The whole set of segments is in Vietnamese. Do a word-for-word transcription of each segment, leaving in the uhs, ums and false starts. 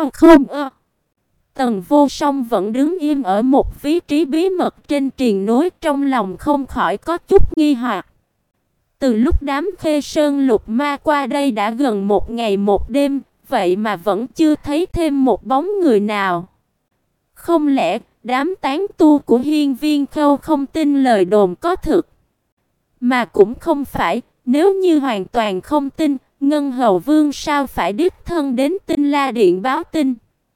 Ơ không ơ. Tần Vô Song vẫn đứng im ở một vị trí bí mật trên triền núi, trong lòng không khỏi có chút nghi hoặc. Từ lúc đám Khê Sơn Lục Ma qua đây đã gần một ngày một đêm, vậy mà vẫn chưa thấy thêm một bóng người nào. Không lẽ đám tán tu của Hiên Viên Khâu không tin lời đồn có thực? Mà cũng không phải, nếu như hoàn toàn không tin, Ngân Hầu Vương sao phải đích thân đến Tinh La Điện báo tin?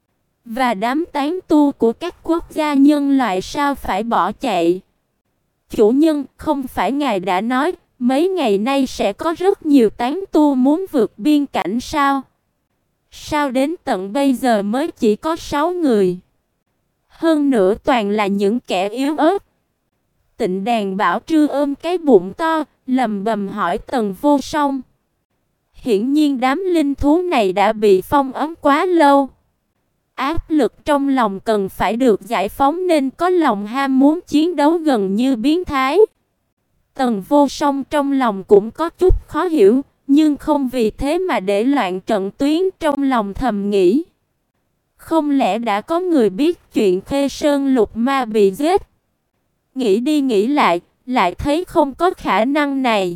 Và đám tán tu của các quốc gia nhân loại sao phải bỏ chạy? Chủ nhân, không phải ngài đã nói mấy ngày nay sẽ có rất nhiều tán tu muốn vượt biên cảnh sao? Sao đến tận bây giờ mới chỉ có sáu người? Hơn nữa toàn là những kẻ yếu ớt. Tịnh Đàn Bảo Trư ôm cái bụng to, lầm bầm hỏi Tần Vô Song. Hiển nhiên đám linh thú này đã bị phong ấn quá lâu. Áp lực trong lòng cần phải được giải phóng nên có lòng ham muốn chiến đấu gần như biến thái. Tần Vô Song trong lòng cũng có chút khó hiểu, nhưng không vì thế mà để loạn trận tuyến, trong lòng thầm nghĩ. Không lẽ đã có người biết chuyện Khê Sơn Lục Ma bị giết? Nghĩ đi nghĩ lại, lại thấy không có khả năng này.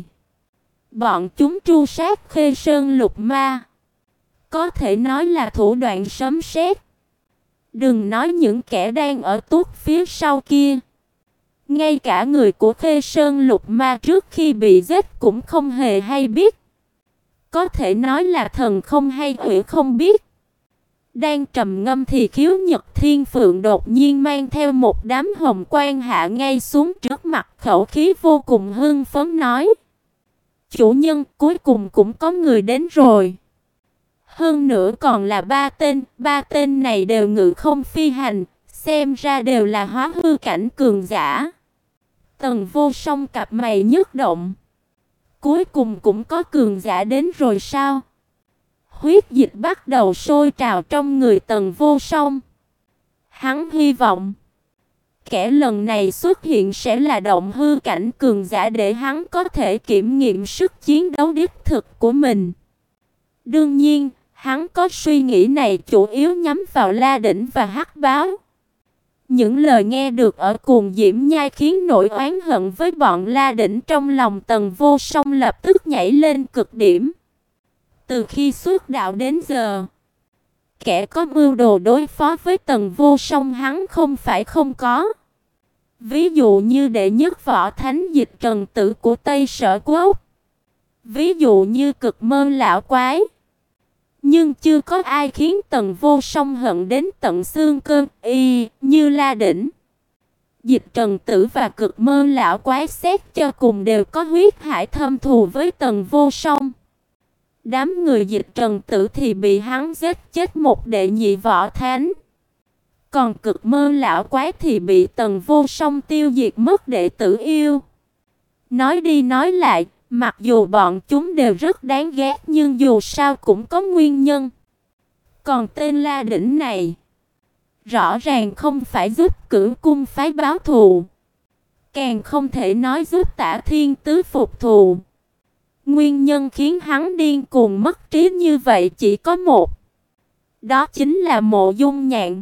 Bọn chúng tru sát Khê Sơn Lục Ma, có thể nói là thủ đoạn sấm sét. Đừng nói những kẻ đang ở tuốt phía sau kia, ngay cả người của Khê Sơn Lục Ma trước khi bị giết cũng không hề hay biết. Có thể nói là thần không hay quỷ không biết. Đang trầm ngâm thì Khiếu Nhật Thiên Phượng đột nhiên mang theo một đám hồng quang hạ ngay xuống trước mặt, khẩu khí vô cùng hưng phấn nói: Chủ nhân, cuối cùng cũng có người đến rồi. Hơn nữa còn là ba tên, ba tên này đều ngự không phi hành, xem ra đều là hóa hư cảnh cường giả. Tần Vô Song cặp mày nhức động. Cuối cùng cũng có cường giả đến rồi sao? Huyết dịch bắt đầu sôi trào trong người Tần Vô Song. Hắn hy vọng kẻ lần này xuất hiện sẽ là động hư cảnh cường giả để hắn có thể kiểm nghiệm sức chiến đấu đích thực của mình. Đương nhiên, hắn có suy nghĩ này chủ yếu nhắm vào La Đỉnh và Hắc Báo. Những lời nghe được ở Cuồng Diễm Nhai khiến nỗi oán hận với bọn La Đỉnh trong lòng Tần Vô Song lập tức nhảy lên cực điểm. Từ khi xuất đạo đến giờ, kẻ có mưu đồ đối phó với Tần Vô Song hắn không phải không có. Ví dụ như đệ nhất võ thánh Dịch Trần Tử của Tây Sở Quốc, ví dụ như Cực Mơ lão quái. Nhưng chưa có ai khiến Tần Vô Song hận đến tận xương cơm y như La Đỉnh. Dịch Trần Tử và Cực Mơ lão quái xét cho cùng đều có huyết hải thâm thù với Tần Vô Song. Đám người Dịch Trần Tử thì bị hắn giết chết một đệ nhị võ thánh. Còn Cực Mơ lão quái thì bị Tần Vô Song tiêu diệt mất đệ tử yêu. Nói đi nói lại, mặc dù bọn chúng đều rất đáng ghét nhưng dù sao cũng có nguyên nhân. Còn tên La Đỉnh này, rõ ràng không phải giúp Cửu Cung phái báo thù, càng không thể nói giúp Tả Thiên Tứ phục thù. Nguyên nhân khiến hắn điên cuồng mất trí như vậy chỉ có một. Đó chính là Mộ Dung Nhạn.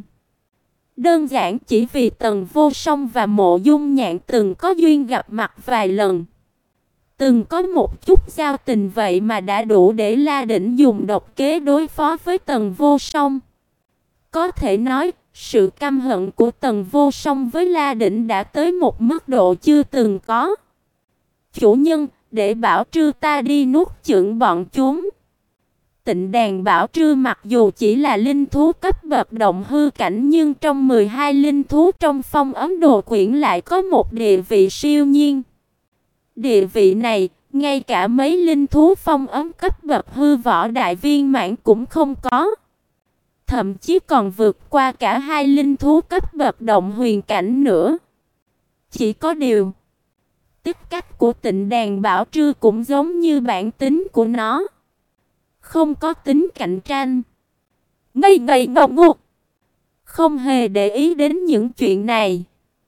Đơn giản chỉ vì Tần Vô Song và Mộ Dung Nhạn từng có duyên gặp mặt vài lần, từng có một chút giao tình, vậy mà đã đủ để La Đỉnh dùng độc kế đối phó với Tần Vô Song. Có thể nói, sự căm hận của Tần Vô Song với La Đỉnh đã tới một mức độ chưa từng có. Chủ nhân, để Bảo Trư ta đi nuốt chửng bọn chúng. Tịnh Đàn Bảo Trư mặc dù chỉ là linh thú cấp bậc động hư cảnh, nhưng trong mười hai linh thú trong Phong Ấn Đồ Quyển lại có một địa vị siêu nhiên. Địa vị này, ngay cả mấy linh thú phong ấn cấp bậc hư võ đại viên mãn cũng không có. Thậm chí còn vượt qua cả hai linh thú cấp bậc động huyền cảnh nữa. Chỉ có điều, tính cách của Tịnh Đàn Bảo Trư cũng giống như bản tính của nó, không có tính cạnh tranh, ngây ngây ngốc ngốc, không hề để ý đến những chuyện này.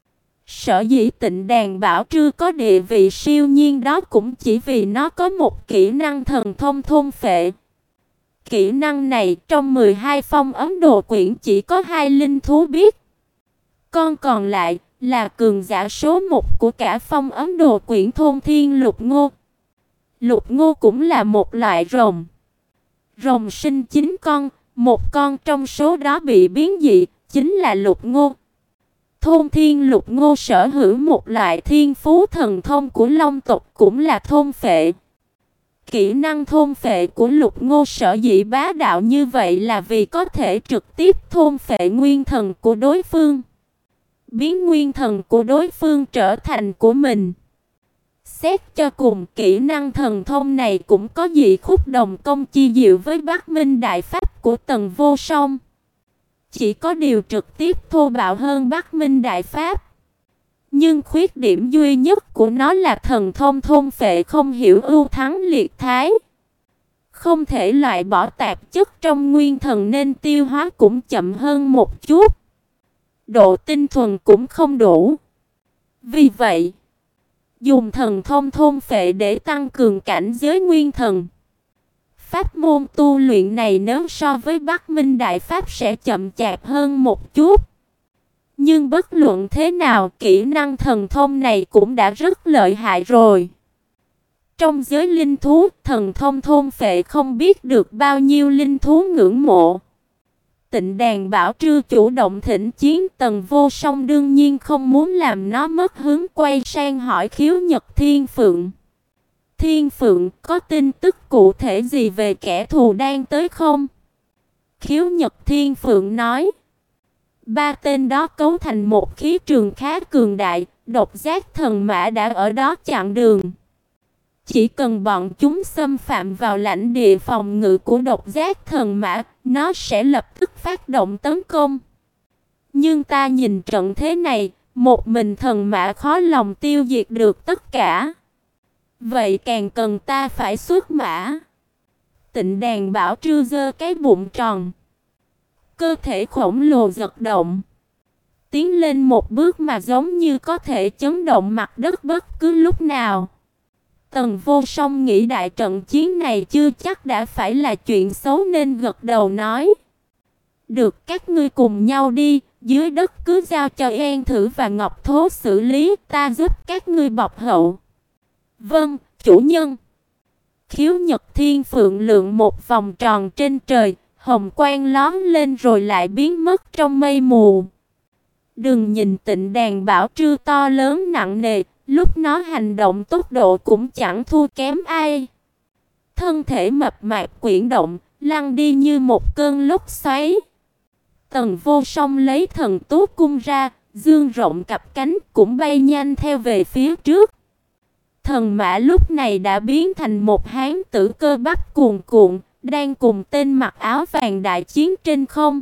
Sở dĩ Tịnh Đàn Bảo Trư có địa vị siêu nhiên đó cũng chỉ vì nó có một kỹ năng thần thông thôn phệ. Kỹ năng này trong mười hai phong ấn đồ quyển chỉ có hai linh thú biết. Con còn lại là cường giả số một của cả phong ấn đồ quyển thôn thiên lục ngô. Lục ngô cũng là một loại rồng. Rồng sinh chín con, một con trong số đó bị biến dị, chính là lục ngô. Thôn thiên lục ngô sở hữu một loại thiên phú thần thông của long tộc cũng là thôn phệ. Kỹ năng thôn phệ của lục ngô sở dĩ bá đạo như vậy là vì có thể trực tiếp thôn phệ nguyên thần của đối phương, biến nguyên thần của đối phương trở thành của mình. Xét cho cùng, kỹ năng thần thông này cũng có dị khúc đồng công chi diệu với Bắc Minh Đại Pháp của Tần Vô Song. Chỉ có điều trực tiếp thô bạo hơn Bắc Minh Đại Pháp. Nhưng khuyết điểm duy nhất của nó là thần thông thôn phệ không hiểu ưu thắng liệt thái. Không thể loại bỏ tạp chất trong nguyên thần nên tiêu hóa cũng chậm hơn một chút. Độ tinh thuần cũng không đủ. Vì vậy, dùng thần thông thôn phệ để tăng cường cảnh giới nguyên thần. Pháp môn tu luyện này nếu so với Bắc Minh Đại Pháp sẽ chậm chạp hơn một chút. Nhưng bất luận thế nào, kỹ năng thần thông này cũng đã rất lợi hại rồi. Trong giới linh thú, thần thông thôn phệ không biết được bao nhiêu linh thú ngưỡng mộ. Tịnh Đàn Bảo Trư chủ động thỉnh chiến, Tần Vô Song đương nhiên không muốn làm nó mất hứng, quay sang hỏi Khiếu Nhật Thiên Phượng. Thiên Phượng, có tin tức cụ thể gì về kẻ thù đang tới không? Khiếu Nhật Thiên Phượng nói. Ba tên đó cấu thành một khí trường khá cường đại, độc giác thần mã đã ở đó chặn đường. Chỉ cần bọn chúng xâm phạm vào lãnh địa phòng ngự của độc giác thần mã, nó sẽ lập tức phát động tấn công. Nhưng ta nhìn trận thế này, một mình thần mã khó lòng tiêu diệt được tất cả. Vậy càng cần ta phải xuất mã. Tịnh Đàn Bảo Trư giơ cái bụng tròn. Cơ thể khổng lồ giật động. Tiến lên một bước mà giống như có thể chấn động mặt đất bất cứ lúc nào. Tần Vô Song nghĩ đại trận chiến này chưa chắc đã phải là chuyện xấu nên gật đầu nói. Được, các ngươi cùng nhau đi, dưới đất cứ giao cho An Thử và Ngọc Thố xử lý, ta giúp các ngươi bọc hậu. Vâng, chủ nhân. Khiếu Nhật Thiên Phượng lượn một vòng tròn trên trời, hồng quang lóe lên rồi lại biến mất trong mây mù. Đừng nhìn Tịnh Đàn Bảo Trư to lớn nặng nề, lúc nó hành động tốc độ cũng chẳng thua kém ai. Thân thể mập mạp quyển động, lăn đi như một cơn lốc xoáy. Tần Vô Song lấy thần tú cung ra, dương rộng cặp cánh cũng bay nhanh theo về phía trước. Thần mã lúc này đã biến thành một hán tử cơ bắp cuồn cuộn, đang cùng tên mặc áo vàng đại chiến trên không.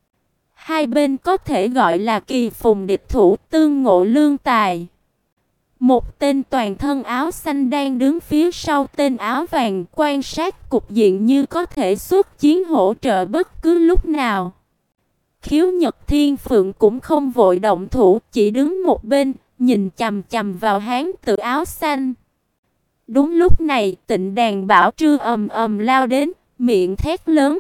Hai bên có thể gọi là kỳ phùng địch thủ, tương ngộ lương tài. Một tên toàn thân áo xanh đang đứng phía sau tên áo vàng, quan sát cục diện như có thể xuất chiến hỗ trợ bất cứ lúc nào. Khiếu Nhật Thiên Phượng cũng không vội động thủ, chỉ đứng một bên, nhìn chằm chằm vào hán tử áo xanh. Đúng lúc này, Tịnh Đàn Bảo Trư ầm ầm lao đến, miệng thét lớn.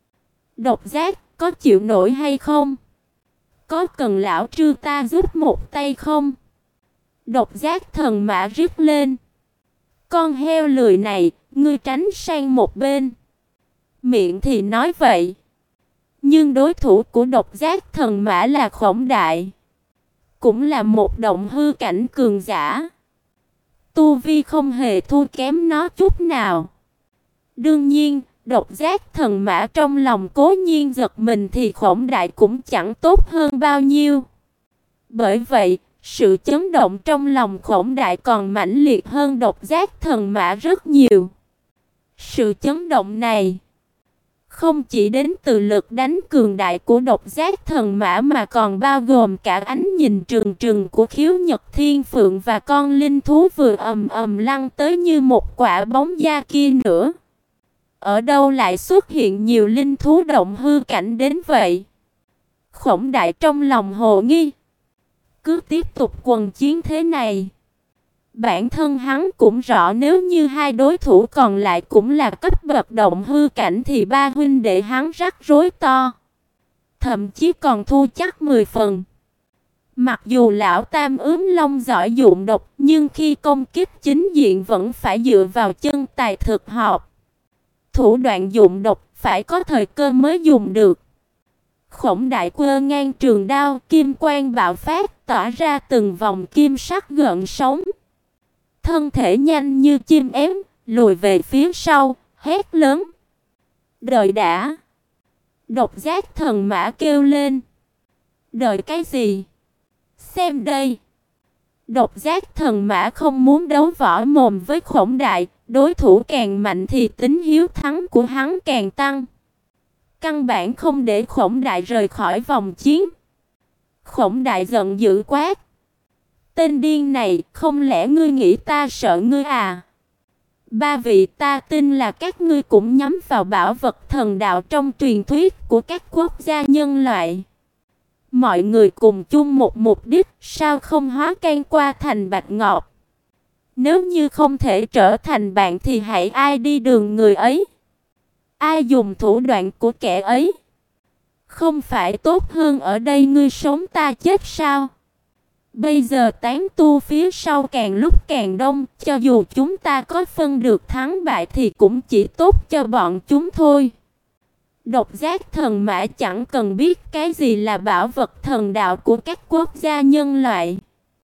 Độc giác, có chịu nổi hay không? Có cần lão Trư ta giúp một tay không? Độc giác thần mã rít lên. Con heo lười này, ngươi tránh sang một bên. Miệng thì nói vậy. Nhưng đối thủ của độc giác thần mã là Khổng Đại. Cũng là một động hư cảnh cường giả. Tu vi không hề thua kém nó chút nào. Đương nhiên, độc giác thần mã trong lòng cố nhiên giật mình thì Khổng Đại cũng chẳng tốt hơn bao nhiêu. Bởi vậy, sự chấn động trong lòng Khổng Đại còn mãnh liệt hơn độc giác thần mã rất nhiều. Sự chấn động này không chỉ đến từ lực đánh cường đại của độc giác thần mã mà còn bao gồm cả ánh nhìn trừng trừng của Khiếu Nhật Thiên Phượng và con linh thú vừa ầm ầm lăn tới như một quả bóng da kia nữa. Ở đâu lại xuất hiện nhiều linh thú động hư cảnh đến vậy? Khổng Đại trong lòng hồ nghi. Cứ tiếp tục quần chiến thế này, Bản thân hắn cũng rõ nếu như hai đối thủ còn lại cũng là cấp bậc động hư cảnh thì ba huynh đệ hắn rắc rối to. Thậm chí còn thua chắc mười phần. Mặc dù lão Tam Ướm Long giỏi dụng độc, nhưng khi công kích chính diện vẫn phải dựa vào chân tài thực học. Thủ đoạn dụng độc phải có thời cơ mới dùng được. Khổng Đại quơ ngang trường đao, kim quang bạo phát, tỏa ra từng vòng kim sắc gợn sóng. Thân thể nhanh như chim én, lùi về phía sau, hét lớn. Đợi đã! Độc giác thần mã kêu lên. Đợi cái gì? Xem đây! Độc giác thần mã không muốn đấu võ mồm với Khổng Đại, đối thủ càng mạnh thì tính hiếu thắng của hắn càng tăng. Căn bản không để Khổng Đại rời khỏi vòng chiến. Khổng Đại giận dữ quát. Tên điên này, không lẽ ngươi nghĩ ta sợ ngươi à? Ba vị, ta tin là các ngươi cũng nhắm vào bảo vật thần đạo trong truyền thuyết của các quốc gia nhân loại. Mọi người cùng chung một mục đích, sao không hóa can qua thành bạch ngọc? Nếu như không thể trở thành bạn thì hãy ai đi đường người ấy. Ai dùng thủ đoạn của kẻ ấy? Không phải tốt hơn ở đây ngươi sống ta chết sao? Bây giờ tán tu phía sau càng lúc càng đông, cho dù chúng ta có phân được thắng bại thì cũng chỉ tốt cho bọn chúng thôi. Độc giác thần mã chẳng cần biết cái gì là bảo vật thần đạo của các quốc gia nhân loại.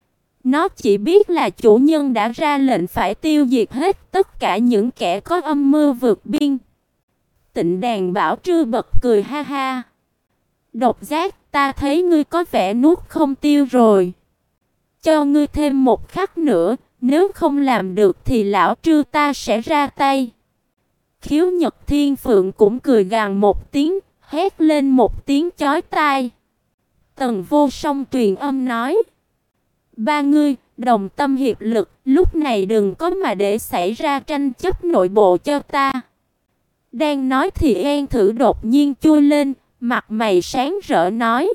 Nó chỉ biết là chủ nhân đã ra lệnh phải tiêu diệt hết tất cả những kẻ có âm mưu vượt biên. Tịnh Đàn Bảo Trư bật cười ha ha. Độc giác, ta thấy ngươi có vẻ nuốt không tiêu rồi. Cho ngươi thêm một khắc nữa, nếu không làm được thì lão Trư ta sẽ ra tay. Khiếu Nhật Thiên Phượng cũng cười gằn một tiếng, hét lên một tiếng chói tai. Tần Vô Song truyền âm nói. Ba ngươi, đồng tâm hiệp lực, lúc này đừng có mà để xảy ra tranh chấp nội bộ cho ta. Đang nói thì An Thử đột nhiên chui lên, mặt mày sáng rỡ nói.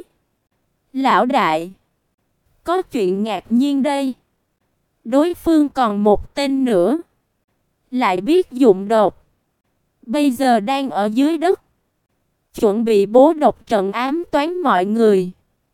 Lão đại, có chuyện ngạc nhiên đây. Đối phương còn một tên nữa, lại biết dụng độc. Bây giờ đang ở dưới đất, chuẩn bị bố độc trận ám toán mọi người.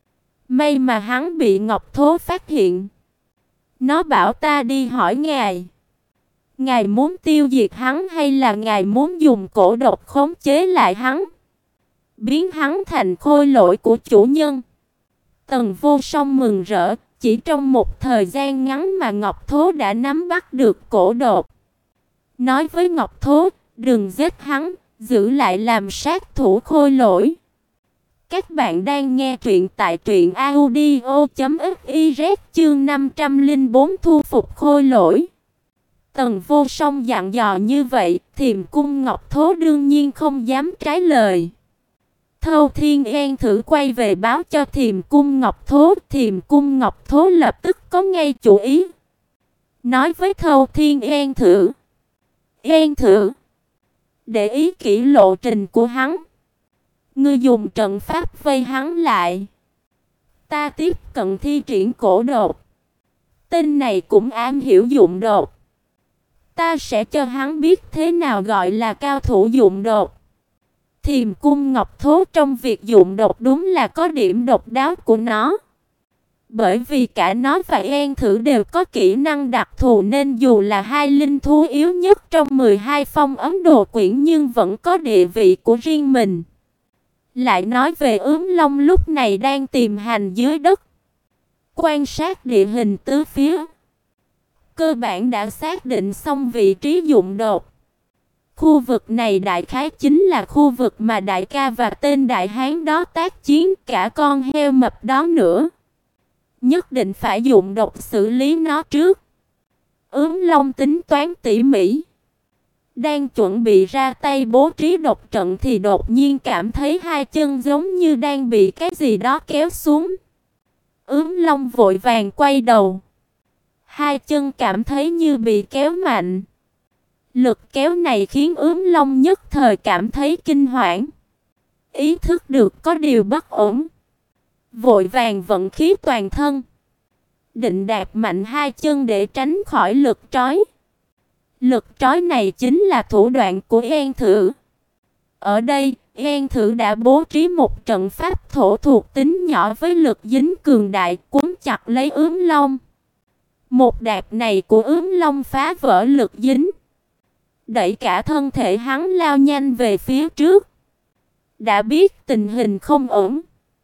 May mà hắn bị Ngọc Thố phát hiện. Nó bảo ta đi hỏi ngài. Ngài muốn tiêu diệt hắn hay là ngài muốn dùng cổ độc khống chế lại hắn, biến hắn thành khôi lỗi của chủ nhân? Tần Vô Song mừng rỡ, chỉ trong một thời gian ngắn mà Ngọc Thố đã nắm bắt được cổ độc. Nói với Ngọc Thố, đừng giết hắn, giữ lại làm sát thủ khôi lỗi. Các bạn đang nghe truyện tại truyện audio chấm fiz chương năm trăm lẻ bốn thu phục khôi lỗi. Tần Vô Song dặn dò như vậy, Thiềm Cung Ngọc Thố đương nhiên không dám trái lời. Thâu Thiên An Thử quay về báo cho Thiềm Cung Ngọc Thố, Thiềm Cung Ngọc Thố lập tức có ngay chủ ý. Nói với Thâu Thiên An Thử. An Thử, để ý kỹ lộ trình của hắn. Ngươi dùng trận pháp vây hắn lại. Ta tiếp cận thi triển cổ độc. Tên này cũng am hiểu dụng độc. Ta sẽ cho hắn biết thế nào gọi là cao thủ dụng độc. Thiềm Cung Ngọc Thố trong việc dụng độc đúng là có điểm độc đáo của nó. Bởi vì cả nó và An Thử đều có kỹ năng đặc thù nên dù là hai linh thú yếu nhất trong mười hai phong ấn đồ quyển nhưng vẫn có địa vị của riêng mình. Lại nói về Ướm Long lúc này đang tìm hành dưới đất, quan sát địa hình tứ phía. Cơ bản đã xác định xong vị trí dụng độc. Khu vực này đại khái chính là khu vực mà đại ca và tên đại hán đó tác chiến, cả con heo mập đó nữa. Nhất định phải dụng độc xử lý nó trước. Ướm Long tính toán tỉ mỉ, đang chuẩn bị ra tay bố trí độc trận thì đột nhiên cảm thấy hai chân giống như đang bị cái gì đó kéo xuống. Ướm Long vội vàng quay đầu. Hai chân cảm thấy như bị kéo mạnh. Lực kéo này khiến Ướm Long nhất thời cảm thấy kinh hoảng. Ý thức được có điều bất ổn, vội vàng vận khí toàn thân, định đạp mạnh hai chân để tránh khỏi lực trói. Lực trói này chính là thủ đoạn của Yên Thử. Ở đây, Yên Thử đã bố trí một trận pháp thổ thuộc tính nhỏ với lực dính cường đại cuốn chặt lấy Ướm Long. Một đạp này của Ướm Long phá vỡ lực dính, đẩy cả thân thể hắn lao nhanh về phía trước. Đã biết tình hình không ổn,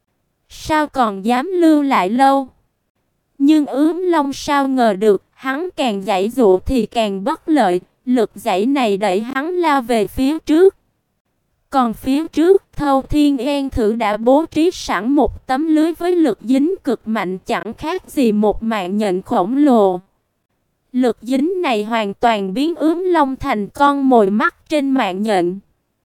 sao còn dám lưu lại lâu? Nhưng Ướm Long sao ngờ được, hắn càng giãy giụa thì càng bất lợi, lực giãy này đẩy hắn lao về phía trước. Còn phía trước, Thâu Thiên Yên Thử đã bố trí sẵn một tấm lưới với lực dính cực mạnh, chẳng khác gì một mạng nhện khổng lồ. Lực dính này hoàn toàn biến Ướm Long thành con mồi mắt trên mạng nhện.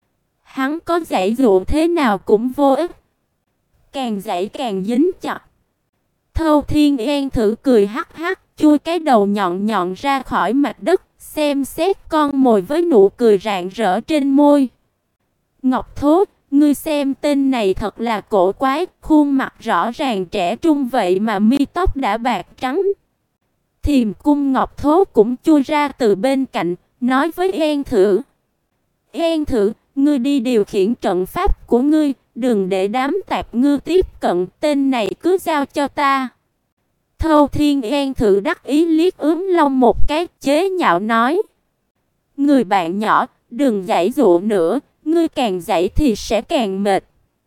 Hắn có giãy giụa thế nào cũng vô ích, càng giãy càng dính chặt. Thâu Thiên Yên Thử cười hắc hắc, chui cái đầu nhọn nhọn ra khỏi mặt đất, xem xét con mồi với nụ cười rạng rỡ trên môi. Ngọc Thố, ngươi xem tên này thật là cổ quái, khuôn mặt rõ ràng trẻ trung vậy mà mi tóc đã bạc trắng. Thiềm Cung Ngọc Thố cũng chui ra từ bên cạnh, nói với Yên Thử: Yên Thử, ngươi đi điều khiển trận pháp của ngươi, đừng để đám tạp ngư tiếp cận, tên này cứ giao cho ta. Thâu Thiên Yên Thử đắc ý liếc Ướm Long một cái, chế nhạo nói: Người bạn nhỏ, đừng giãy giụa nữa, ngươi càng giãy thì sẽ càng mệt.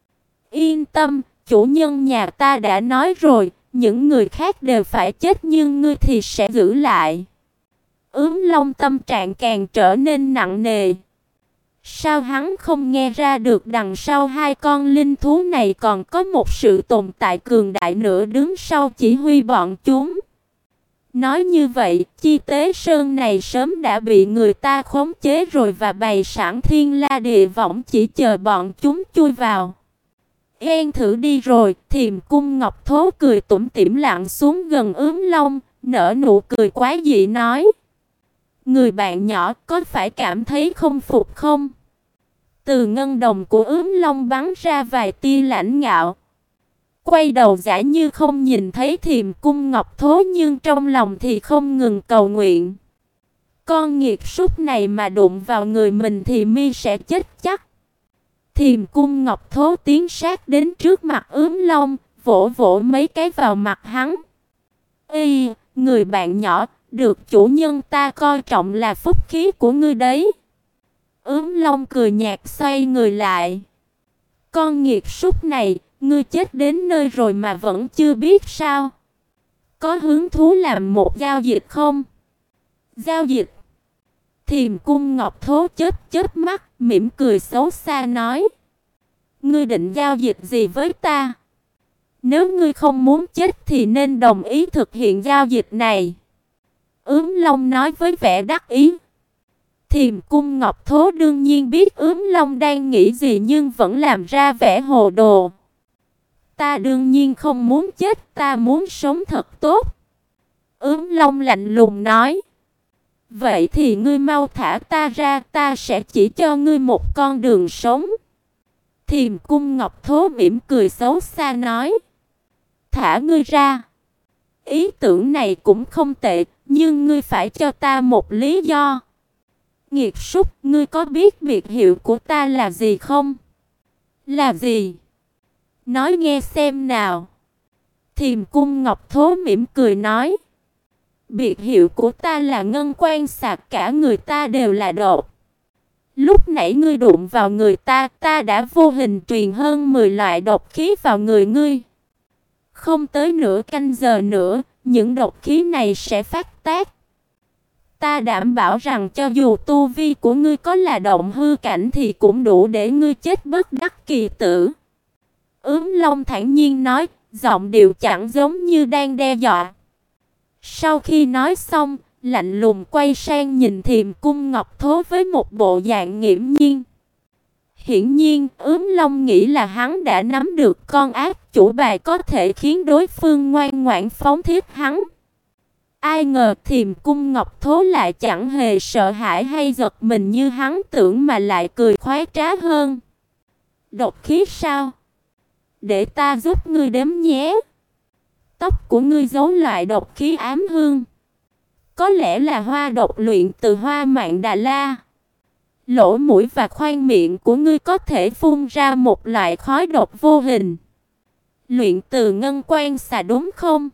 Yên tâm, chủ nhân nhà ta đã nói rồi, những người khác đều phải chết nhưng ngươi thì sẽ giữ lại. Ướm Long tâm trạng càng trở nên nặng nề. Sao hắn không nghe ra được đằng sau hai con linh thú này còn có một sự tồn tại cường đại nữa đứng sau chỉ huy bọn chúng? Nói như vậy, Chi Tế Sơn này sớm đã bị người ta khống chế rồi và bày sẵn thiên la địa võng chỉ chờ bọn chúng chui vào. Yên Thử đi rồi, Thiềm Cung Ngọc Thố cười tủm tỉm lặn xuống gần Ướm Long, nở nụ cười quái dị nói: Người bạn nhỏ, có phải cảm thấy không phục không? Từ ngân đồng của Ướm Long bắn ra vài tia lãnh ngạo. Quay đầu giả như không nhìn thấy Thiềm Cung Ngọc Thố, nhưng trong lòng thì không ngừng cầu nguyện. Con nghiệt súc này mà đụng vào người mình thì mi sẽ chết chắc. Thiềm Cung Ngọc Thố tiến sát đến trước mặt Ướm Long, vỗ vỗ mấy cái vào mặt hắn. Ê, người bạn nhỏ, được chủ nhân ta coi trọng là phúc khí của ngươi đấy. Ướm Long cười nhạt xoay người lại. Con nghiệt súc này, ngươi chết đến nơi rồi mà vẫn chưa biết sao? Có hứng thú làm một giao dịch không? Giao dịch? Thiềm Cung Ngọc Thố chớp chớp mắt, mỉm cười xấu xa nói: Ngươi định giao dịch gì với ta? Nếu ngươi không muốn chết thì nên đồng ý thực hiện giao dịch này. Ướm Long nói với vẻ đắc ý. Thiềm Cung Ngọc Thố đương nhiên biết Ướm Long đang nghĩ gì nhưng vẫn làm ra vẻ hồ đồ. Ta đương nhiên không muốn chết, ta muốn sống thật tốt. Ướm Long lạnh lùng nói. Vậy thì ngươi mau thả ta ra, ta sẽ chỉ cho ngươi một con đường sống. Thiềm Cung Ngọc Thố mỉm cười xấu xa nói. Thả ngươi ra. Ý tưởng này cũng không tệ, nhưng ngươi phải cho ta một lý do. Nghiệt súc, ngươi có biết biệt hiệu của ta là gì không? Là gì? Nói nghe xem nào. Thiềm Cung Ngọc Thố mỉm cười nói. Biệt hiệu của ta là ngân quan sạc, cả người ta đều là độc. Lúc nãy ngươi đụng vào người ta, ta đã vô hình truyền hơn mười loại độc khí vào người ngươi. Không tới nửa canh giờ nữa, những độc khí này sẽ phát tác. Ta đảm bảo rằng cho dù tu vi của ngươi có là động hư cảnh thì cũng đủ để ngươi chết bất đắc kỳ tử. Ướm Long thản nhiên nói, giọng điệu chẳng giống như đang đe dọa. Sau khi nói xong, lạnh lùng quay sang nhìn Thiềm Cung Ngọc Thố với một bộ dạng nghiễm nhiên. Hiển nhiên, Ướm Long nghĩ là hắn đã nắm được con ác chủ bài có thể khiến đối phương ngoan ngoãn phóng thiết hắn. Ai ngờ Thiềm Cung Ngọc Thố lại chẳng hề sợ hãi hay giật mình như hắn tưởng mà lại cười khoái trá hơn. Độc khí sao? Để ta giúp ngươi đếm nhé. tóc của ngươi giấu loại độc khí ám hương. Có lẽ là hoa độc luyện từ hoa mạn Đà La. Lỗ mũi và khoang miệng của ngươi có thể phun ra một loại khói độc vô hình. Luyện từ ngân quan xà đúng không?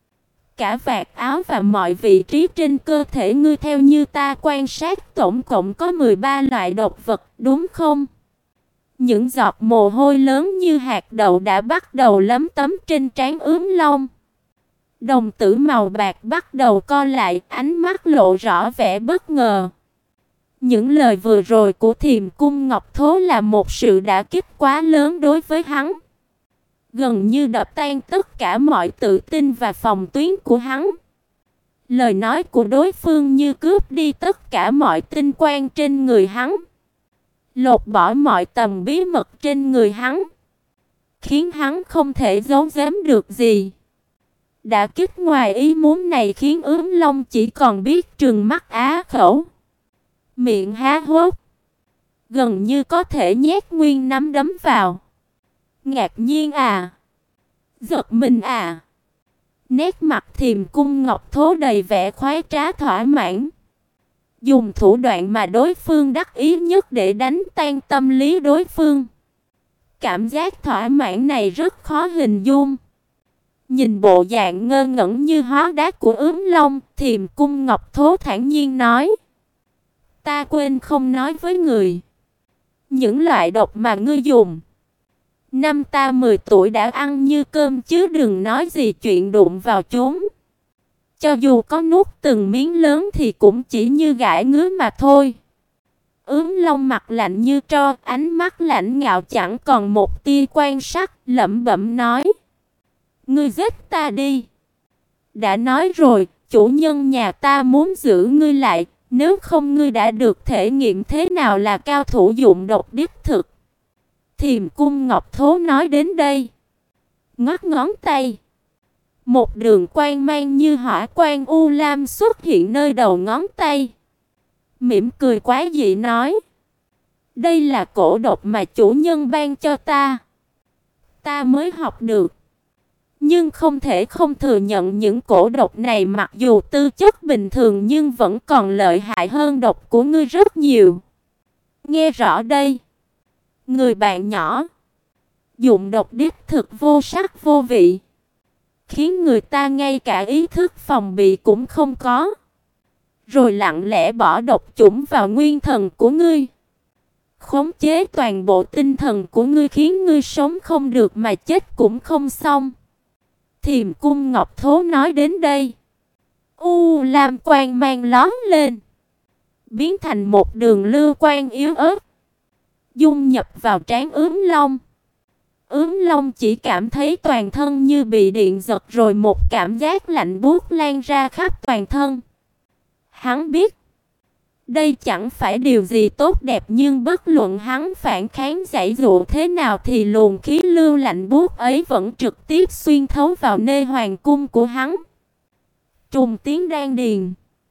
Cả vạt áo và mọi vị trí trên cơ thể ngươi theo như ta quan sát tổng cộng có mười ba loại độc vật, đúng không? Những giọt mồ hôi lớn như hạt đậu đã bắt đầu lấm tấm trên trán Ướm Long. Đồng tử màu bạc bắt đầu co lại, ánh mắt lộ rõ vẻ bất ngờ. Những lời vừa rồi của Thiềm Cung Ngọc Thố là một sự đả kích quá lớn đối với hắn. Gần như đập tan tất cả mọi tự tin và phòng tuyến của hắn. Lời nói của đối phương như cướp đi tất cả mọi tinh quang trên người hắn. Lột bỏ mọi tầm bí mật trên người hắn. Khiến hắn không thể giấu giếm được gì. Đả kích ngoài ý muốn này khiến Ướm Long chỉ còn biết trừng mắt á khẩu. Miệng há hốc. Gần như có thể nhét nguyên nắm đấm vào. Ngạc nhiên à. Giật mình à. Nét mặt Thiềm Cung Ngọc Thố đầy vẻ khoái trá thỏa mãn. Dùng thủ đoạn mà đối phương đắc ý nhất để đánh tan tâm lý đối phương. Cảm giác thỏa mãn này rất khó hình dung. Nhìn bộ dạng ngơ ngẩn như hóa đá của Ướm Long, Thiềm Cung Ngọc Thố thản nhiên nói. Ta quên không nói với người. Những loại độc mà ngươi dùng. Năm ta mười tuổi đã ăn như cơm chứ đừng nói gì chuyện đụng vào chúng. Cho dù có nuốt từng miếng lớn thì cũng chỉ như gãi ngứa mà thôi. Ướm Long mặt lạnh như tro, ánh mắt lạnh ngạo chẳng còn một tia quan sắc, lẩm bẩm nói. Ngươi giết ta đi. Đã nói rồi, chủ nhân nhà ta muốn giữ ngươi lại, nếu không ngươi đã được thể nghiệm thế nào là cao thủ dụng độc đích thực. Thiềm Cung Ngọc Thố nói đến đây. Ngoắc ngón tay. Một đường quang mang như hỏa quang u lam xuất hiện nơi đầu ngón tay. Mỉm cười quá dị nói. Đây là cổ độc mà chủ nhân ban cho ta. Ta mới học được. Nhưng không thể không thừa nhận những cổ độc này mặc dù tư chất bình thường nhưng vẫn còn lợi hại hơn độc của ngươi rất nhiều. Nghe rõ đây. Người bạn nhỏ. Dụng độc đích thực vô sắc vô vị. Khiến người ta ngay cả ý thức phòng bị cũng không có. Rồi lặng lẽ bỏ độc chủng vào nguyên thần của ngươi. Khống chế toàn bộ tinh thần của ngươi khiến ngươi sống không được mà chết cũng không xong. Thiềm Cung Ngọc Thố nói đến đây. U lam quang mang lóe lên. Biến thành một đường lưu quang yếu ớt. Dung nhập vào trán Ướm Long. Ướm Long chỉ cảm thấy toàn thân như bị điện giật rồi một cảm giác lạnh buốt lan ra khắp toàn thân. Hắn biết. Đây chẳng phải điều gì tốt đẹp nhưng bất luận hắn phản kháng giãy giụa thế nào thì luồng khí lưu lạnh buốt ấy vẫn trực tiếp xuyên thấu vào nê hoàng cung của hắn. Trùng tiếng đan điền.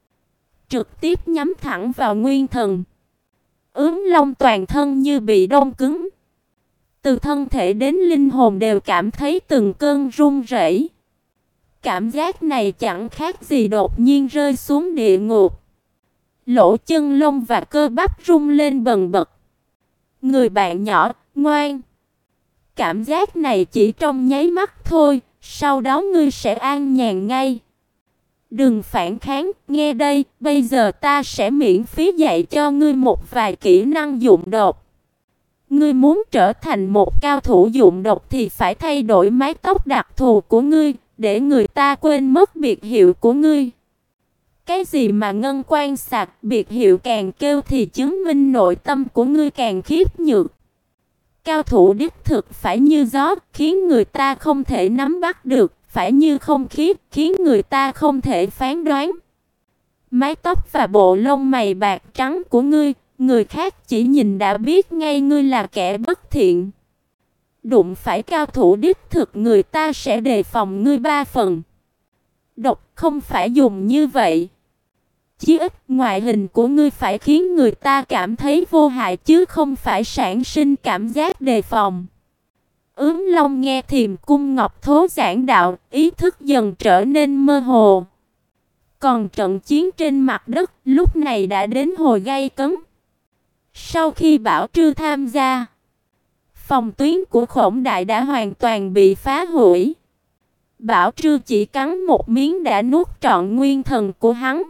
Trực tiếp nhắm thẳng vào nguyên thần. Ướm Long toàn thân như bị đông cứng. Từ thân thể đến linh hồn đều cảm thấy từng cơn run rẩy. Cảm giác này chẳng khác gì đột nhiên rơi xuống địa ngục. Lỗ chân lông và cơ bắp rung lên bần bật. Người bạn nhỏ, ngoan. Cảm giác này chỉ trong nháy mắt thôi, sau đó ngươi sẽ an nhàn ngay. Đừng phản kháng, nghe đây, bây giờ ta sẽ miễn phí dạy cho ngươi một vài kỹ năng dụng độc. Ngươi muốn trở thành một cao thủ dụng độc thì phải thay đổi mái tóc đặc thù của ngươi, để người ta quên mất biệt hiệu của ngươi. Cái gì mà ngân quan sạc, biệt hiệu càng kêu thì chứng minh nội tâm của ngươi càng khiếp nhược. Cao thủ đích thực phải như gió, khiến người ta không thể nắm bắt được, phải như không khí, khiến người ta không thể phán đoán. Mái tóc và bộ lông mày bạc trắng của ngươi, người khác chỉ nhìn đã biết ngay ngươi là kẻ bất thiện. Đụng phải cao thủ đích thực người ta sẽ đề phòng ngươi ba phần. Độc không phải dùng như vậy. Chí ít ngoại hình của ngươi phải khiến người ta cảm thấy vô hại chứ không phải sản sinh cảm giác đề phòng. Ướm Long nghe Thiềm Cung Ngọc Thố giảng đạo, ý thức dần trở nên mơ hồ. Còn trận chiến trên mặt đất lúc này đã đến hồi gay cấn. Sau khi Bảo Trư tham gia, phòng tuyến của Khổng Đại đã hoàn toàn bị phá hủy. Bảo Trư chỉ cắn một miếng đã nuốt trọn nguyên thần của hắn.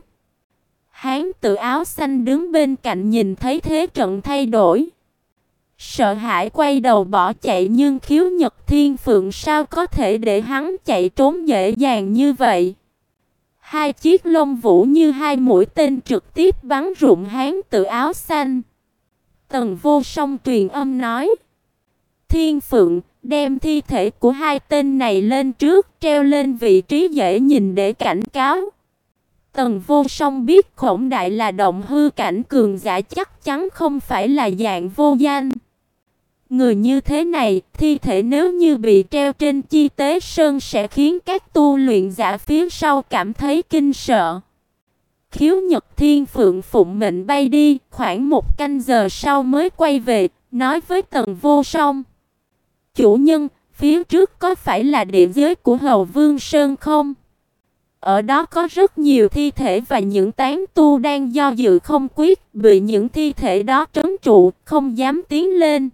Hán tự áo xanh đứng bên cạnh nhìn thấy thế trận thay đổi, sợ hãi quay đầu bỏ chạy, nhưng Khiếu Nhật Thiên Phượng sao có thể để hắn chạy trốn dễ dàng như vậy. Hai chiếc lông vũ như hai mũi tên trực tiếp bắn rụng hán tự áo xanh. Tần Vô Song truyền âm nói: Thiên Phượng, đem thi thể của hai tên này lên trước, treo lên vị trí dễ nhìn để cảnh cáo. Tần Vô Song biết Khổng Đại là động hư cảnh cường giả, chắc chắn không phải là dạng vô danh. Người như thế này, thi thể nếu như bị treo trên Chi Tế Sơn sẽ khiến các tu luyện giả phía sau cảm thấy kinh sợ. Khiếu Nhật Thiên Phượng phụng mệnh bay đi, khoảng một canh giờ sau mới quay về, nói với Tần Vô Song: Chủ nhân, phía trước có phải là địa giới của Hầu Vương Sơn không? Ở đó có rất nhiều thi thể và những tán tu đang do dự không quyết, bị những thi thể đó trấn trụ, không dám tiến lên.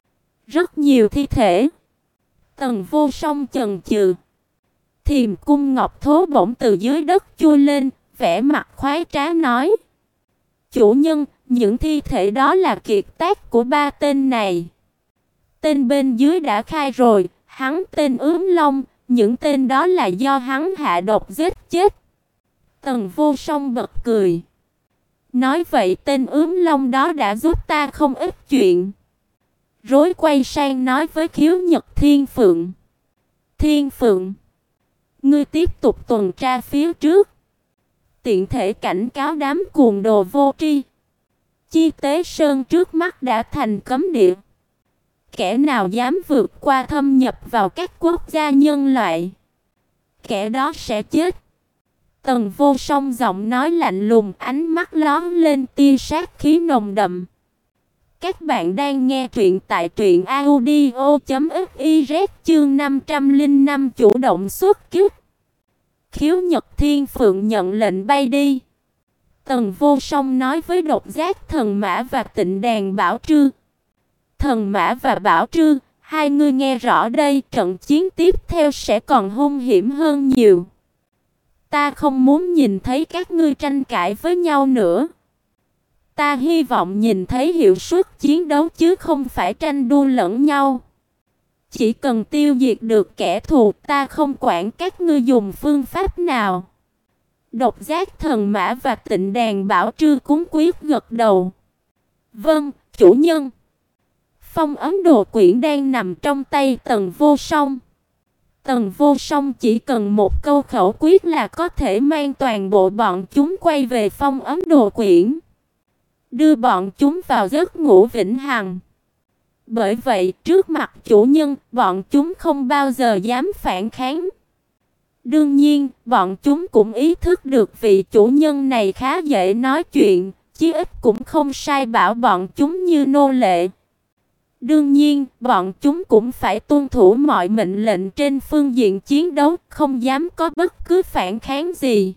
Rất nhiều thi thể. Tần Vô Song chần chừ. Thiềm Cung Ngọc Thố bỗng từ dưới đất chui lên, vẻ mặt khoái trá nói: Chủ nhân, những thi thể đó là kiệt tác của ba tên này. Tên bên dưới đã khai rồi, hắn tên Ướm Long, những tên đó là do hắn hạ độc giết chết. Tần Vô Song bật cười. Nói vậy tên Ướm Long đó đã giúp ta không ít chuyện. Rối quay sang nói với Khiếu Nhật Thiên Phượng: Thiên Phượng, ngươi tiếp tục tuần tra phía trước, tiện thể cảnh cáo đám cuồng đồ vô tri. Chi Tế Sơn trước mắt đã thành cấm địa. Kẻ nào dám vượt qua thâm nhập vào các quốc gia nhân loại, kẻ đó sẽ chết. Tần Vô Song giọng nói lạnh lùng, ánh mắt lóe lên tia sát khí nồng đậm. Các bạn đang nghe truyện tại truyện audio chấm fiz, chương năm trăm lẻ năm chủ động xuất kích. Khiếu Nhật Thiên Phượng nhận lệnh bay đi. Tần Vô Song nói với Độc Giác Thần Mã và Tịnh Đàn Bảo Trư: Thần Mã và Bảo Trư, hai ngươi nghe rõ đây, trận chiến tiếp theo sẽ còn hung hiểm hơn nhiều. Ta không muốn nhìn thấy các ngươi tranh cãi với nhau nữa. Ta hy vọng nhìn thấy hiệu suất chiến đấu chứ không phải tranh đua lẫn nhau. Chỉ cần tiêu diệt được kẻ thù, ta không quản các ngươi dùng phương pháp nào. Độc Giác Thần Mã và Tịnh Đàn Bảo Trư cúng quyết gật đầu. Vâng, chủ nhân. Phong ấn đồ quyển đang nằm trong tay Tần Vô Song. Tần Vô Song chỉ cần một câu khẩu quyết là có thể mang toàn bộ bọn chúng quay về phong ấn đồ quyển, đưa bọn chúng vào giấc ngủ vĩnh hằng. Bởi vậy, trước mặt chủ nhân, bọn chúng không bao giờ dám phản kháng. Đương nhiên, bọn chúng cũng ý thức được vị chủ nhân này khá dễ nói chuyện, chí ít cũng không sai bảo bọn chúng như nô lệ. Đương nhiên, bọn chúng cũng phải tuân thủ mọi mệnh lệnh trên phương diện chiến đấu, không dám có bất cứ phản kháng gì.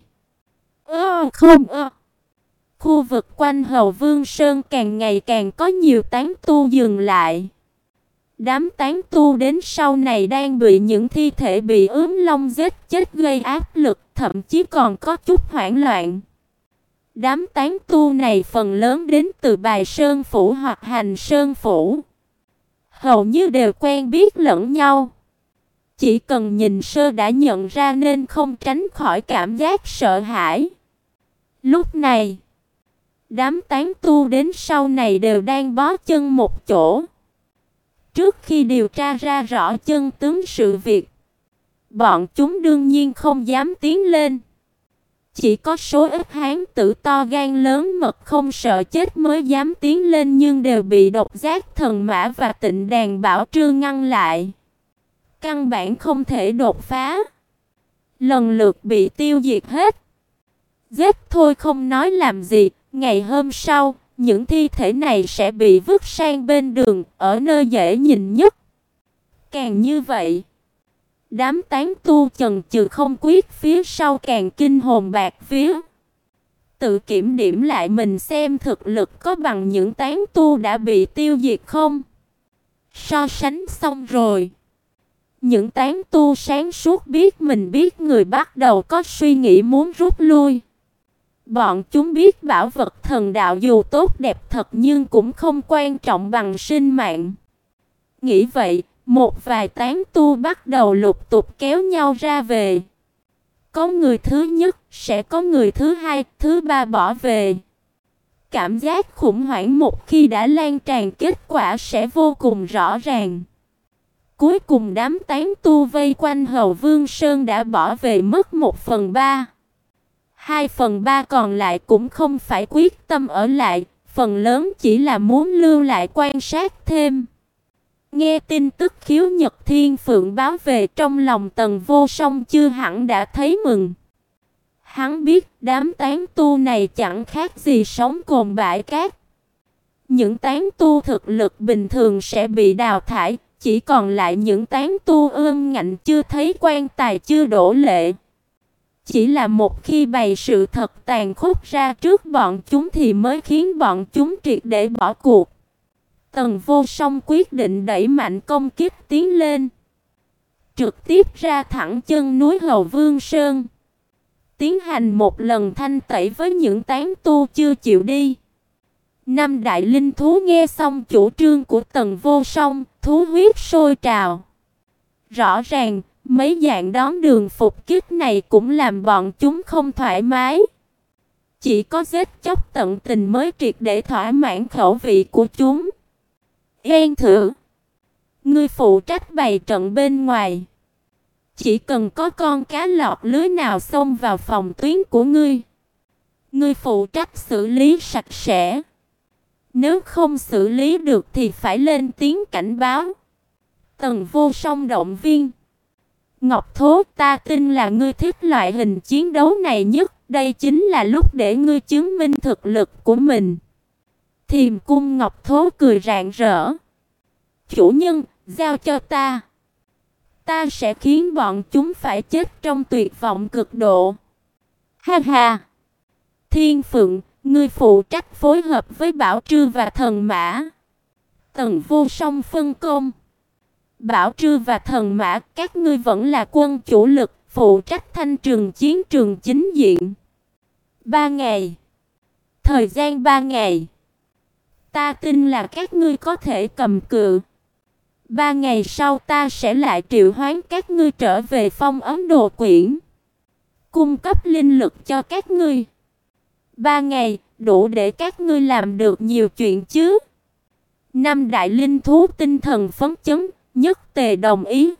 Ơ không ơ. Khu vực quanh Hầu Vương Sơn càng ngày càng có nhiều tán tu dừng lại. Đám tán tu đến sau này đang bị những thi thể bị Ướm Long giết chết gây áp lực, thậm chí còn có chút hoảng loạn. Đám tán tu này phần lớn đến từ Bài Sơn Phủ hoặc Hành Sơn Phủ. Hầu như đều quen biết lẫn nhau. Chỉ cần nhìn sơ đã nhận ra nên không tránh khỏi cảm giác sợ hãi. Lúc này, đám tán tu đến sau này đều đang bó chân một chỗ. Trước khi điều tra ra rõ chân tướng sự việc, bọn chúng đương nhiên không dám tiến lên. Chỉ có số ít hán tử to gan lớn mật không sợ chết mới dám tiến lên, nhưng đều bị Độc Giác Thần Mã và Tịnh Đàn Bảo Trư ngăn lại. Căn bản không thể đột phá. Lần lượt bị tiêu diệt hết. Giết thôi không nói làm gì, ngày hôm sau, những thi thể này sẽ bị vứt sang bên đường, ở nơi dễ nhìn nhất. Càng như vậy, đám tán tu chần chừ không quyết phía sau càng kinh hồn bạt vía. Tự kiểm điểm lại mình xem thực lực có bằng những tán tu đã bị tiêu diệt không. So sánh xong rồi, những tán tu sáng suốt biết mình biết người bắt đầu có suy nghĩ muốn rút lui. Bọn chúng biết bảo vật thần đạo dù tốt đẹp thật nhưng cũng không quan trọng bằng sinh mạng. Nghĩ vậy, một vài tán tu bắt đầu lục tục kéo nhau ra về. Có người thứ nhất, sẽ có người thứ hai, thứ ba bỏ về. Cảm giác khủng hoảng một khi đã lan tràn kết quả sẽ vô cùng rõ ràng. Cuối cùng đám tán tu vây quanh Hầu Vương Sơn đã bỏ về mất một phần ba. Hai phần ba còn lại cũng không phải quyết tâm ở lại, phần lớn chỉ là muốn lưu lại quan sát thêm. Nghe tin tức Khiếu Nhật Thiên Phượng báo về, trong lòng Tần Vô Song chưa hẳn đã thấy mừng. Hắn biết đám tán tu này chẳng khác gì sống cồn bãi cát. Những tán tu thực lực bình thường sẽ bị đào thải, chỉ còn lại những tán tu ương ngạnh chưa thấy quan tài chưa đổ lệ. Chỉ là một khi bày sự thật tàn khốc ra trước bọn chúng thì mới khiến bọn chúng triệt để bỏ cuộc. Tần Vô Song quyết định đẩy mạnh công kích tiến lên, trực tiếp ra thẳng chân núi Hầu Vương Sơn, tiến hành một lần thanh tẩy với những tán tu chưa chịu đi. Năm đại linh thú nghe xong chủ trương của Tần Vô Song, thú huyết sôi trào. Rõ ràng, mấy dạng đón đường phục kích này cũng làm bọn chúng không thoải mái. Chỉ có giết chóc tận tình mới triệt để thỏa mãn khẩu vị của chúng. Yên thử, ngươi phụ trách bày trận bên ngoài. Chỉ cần có con cá lọt lưới nào xông vào phòng tuyến của ngươi, ngươi phụ trách xử lý sạch sẽ. Nếu không xử lý được thì phải lên tiếng cảnh báo. Tần Vô Song động viên. Ngọc Thố, ta tin là ngươi thích loại hình chiến đấu này nhất. Đây chính là lúc để ngươi chứng minh thực lực của mình. Thiềm Cung Ngọc Thố cười rạng rỡ. Chủ nhân, giao cho ta. Ta sẽ khiến bọn chúng phải chết trong tuyệt vọng cực độ. Ha ha. Thiên Phượng, ngươi phụ trách phối hợp với Bảo Trư và Thần Mã. Tần Vô Song phân công. Bảo Trư và Thần Mã, các ngươi vẫn là quân chủ lực, phụ trách thanh trường chiến trường chính diện. Ba ngày. Thời gian ba ngày. Ta tin là các ngươi có thể cầm cự. Ba ngày sau ta sẽ lại triệu hoán các ngươi trở về Phong Ấn Đồ Quyển, cung cấp linh lực cho các ngươi. Ba ngày, đủ để các ngươi làm được nhiều chuyện chứ. Năm đại linh thú tinh thần phấn chấn, nhất tề đồng ý.